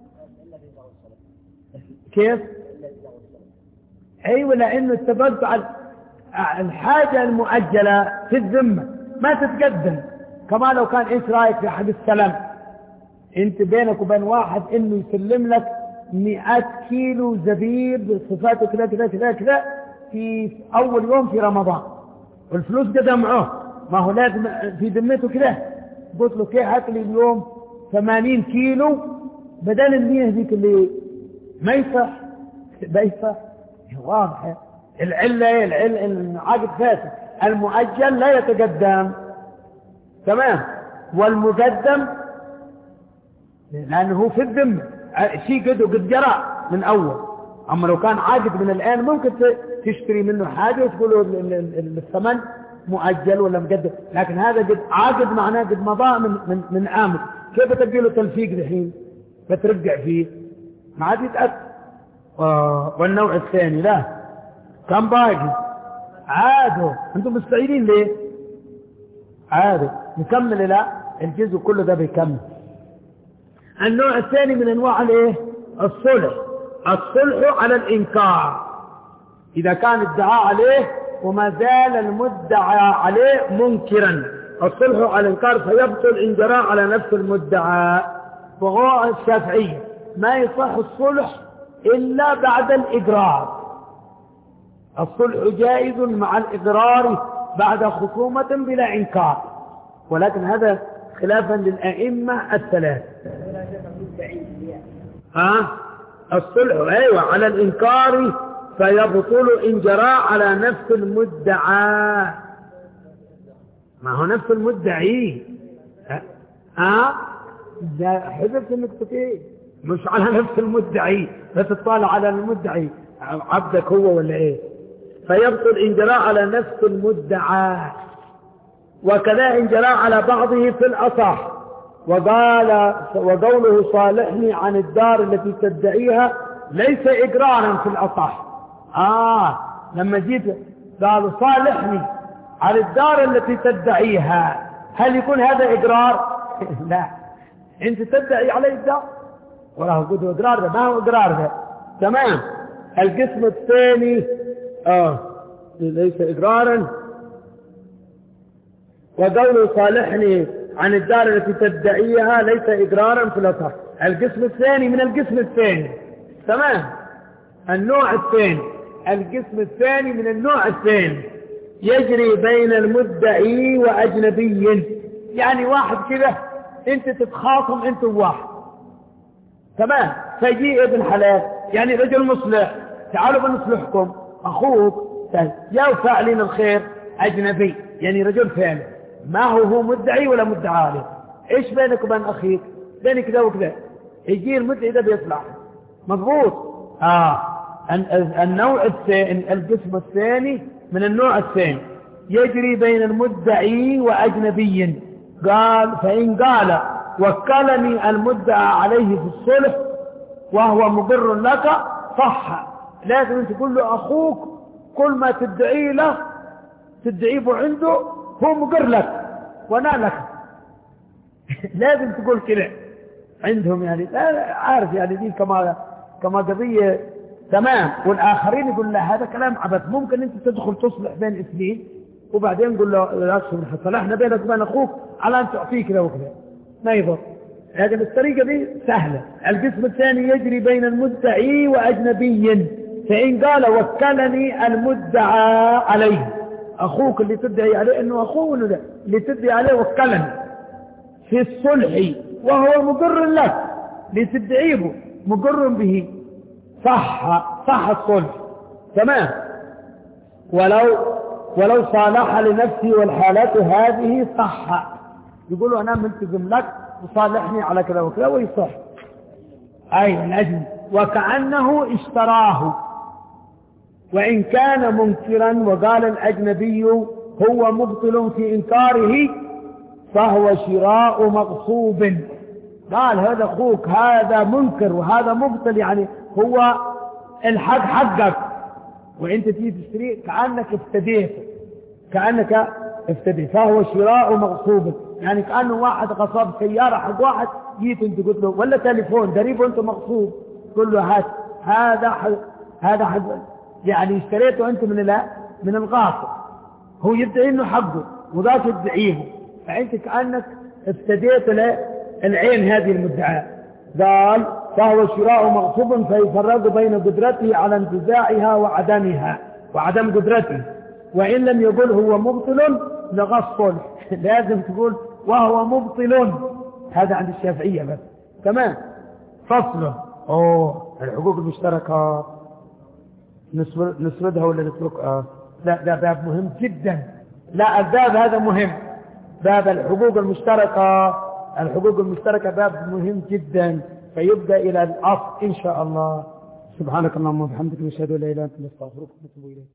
كيف؟ أيوة، لأنه اتفقتوا على الحاجة المؤجلة في الذمة ما تتقدم. كما لو كان إيش رأيك في حد السلام، انت بينك وبين واحد انه يسلم لك مئة كيلو زبيب بصفاته كذا كذا كذا كذا في اول يوم في رمضان، والفلوس قد معه، ما هو لازم في ذمته كذا. قلت له كيف هات لي اليوم ثمانين كيلو بدل المية ذيك اللي ما يصح ما يصح. واضح العلة العلة العقد فاسد. المؤجل لا يتقدم، تمام، والمقدم لأنه هو في الذمة شيء قد قد جرى من أول. أما لو كان عاقد من الآن ممكن تشتري منه حاجة وتقولوا الثمن مؤجل ولا مقدم، لكن هذا قد عاقد معناه قد مضى من من من عامل. كيف تبقي له تلفيق الحين بترجع فيه؟ ما عاد يتأثر. والنوع الثاني لا كم باقي عادوا. أنتم مستعيدين ليه؟ عادوا نكمل. لا الجزء كله ده بيكمل. النوع الثاني من انواع الايه؟ الصلح. الصلح على الانكار، اذا كان الدعاء عليه وما زال المدعى عليه منكرا. الصلح على الانكار فيبطل ان جرى على نفس المدعى. وهو الشافعية ما يصح الصلح الا بعد الاقرار. الصلح جائز مع الإقرار بعد خصومة بلا إنكار، ولكن هذا خلافا للأئمة الثلاث. ها الصلح أيوة على الإنكار فيبطل إن جرى على نفس المدعى. ما هو نفس المدعي. ها ده حذفت النقطتين، مش على نفس المدعي، بس تطالع على المدعي عبدك هو ولا ايه. فيبطل إن جرى على نفس المدعى، وكذا إن جرى على بعضه في الأصح. وقال وقوله صالحني عن الدار التي تدعيها ليس إقرارا في الأصح. آه لما جيت قالوا صالحني عن الدار التي تدعيها، هل يكون هذا إقرار؟ لا، أنت تدعي علي الدار ولا قلت إقرار، ده ما هو إقرار ده. تمام. القسم الثاني آه ليس إقرارا. وقوله صالحني عن الدار التي تدعيها ليس إقرارا في الأصح. القسم الثاني من القسم الثاني. تمام. النوع الثاني القسم الثاني من النوع الثاني يجري بين المدعي وأجنبي. يعني واحد كده انت تتخاصم انت وواحد، تمام، فيجي ابن حلال يعني رجل مصلح، تعالوا بنصلحكم، اخوك يا فاعلين الخير اجنبي يعني رجل فعل، ما هو هو مدعي ولا مدعى عليه. ايش بينك وبين اخيك؟ بينك كذا وكذا، يجي المدعي ده بيطلع مضبوط. اه النوع الثاني القسم الثاني من النوع الثاني يجري بين المدعي وأجنبي. قال فإن قال وكلني المدعى عليه في الصلح وهو مقر لك صح. لازم انت تقول له أخوك كل ما تدعي له تدعيه عنده هو مقر لك وانا لك. لازم تقول كده عندهم، يعني عارف يعني دي كما كما قضية. تمام. والآخرين يقول له هذا كلام عبث، ممكن انت تدخل تصلح بين اثنين وبعدين قل له لا صلحنا بينك وبين اخوك على ان تعطيه كذا وكذا، ما يضر. لكن الطريقة دي سهلة. القسم الثاني يجري بين المدعي وأجنبي. فإن قال وكلني المدعى عليه، أخوك اللي تدعي عليه أنه أخوه اللي تدعي عليه وكلني في الصلح وهو مقر لك لتدعيه مقر به، صح صح الصلح. تمام. ولو ولو صالح لنفسي والحالات هذه صح، يقولوا أنا ملتزم لك وصالحني على كذا وكذا ويصح. أي الأجل وكأنه اشتراه وإن كان منكرا. وقال الأجنبي هو مبطل في إنكاره فهو شراء مغصوب. قال هذا أخوك هذا منكر وهذا مبطل، يعني هو الحق حقك وانت تيجي تشتريه كأنك افتديت كأنك افتديت فهو شراء مغصوب. يعني كأنه واحد غصب سيارة حق واحد، جيت انت قلت له ولا تليفون دريبه انت مغصوب، قل له هات هذا حق هذا حق، يعني اشتريته انت من لا من الغاصب، هو يدعي انه حقه وذاك يدعيه، فانت كأنك افتديت العين هذه المدعاة. قال فهو شراء مغصوب فيفرق بين قدرته على انتزاعها وعدمها وعدم قدرته. وإن لم يقل هو مبطل لغص، لازم تقول وهو مبطل. هذا عند الشافعية بس. تمام. فصله اوه الحقوق المشتركة نسردها ولا نتركها؟ لا ده باب مهم جدا. لا الباب هذا مهم، باب الحقوق المشتركة. الحقوق المشتركة باب مهم جدا، فيبدأ إلى الأصل إن شاء الله. سبحانك اللهم وبحمدك نشهد أن لا إله إلا أنت نستغفرك ونتوب إليك.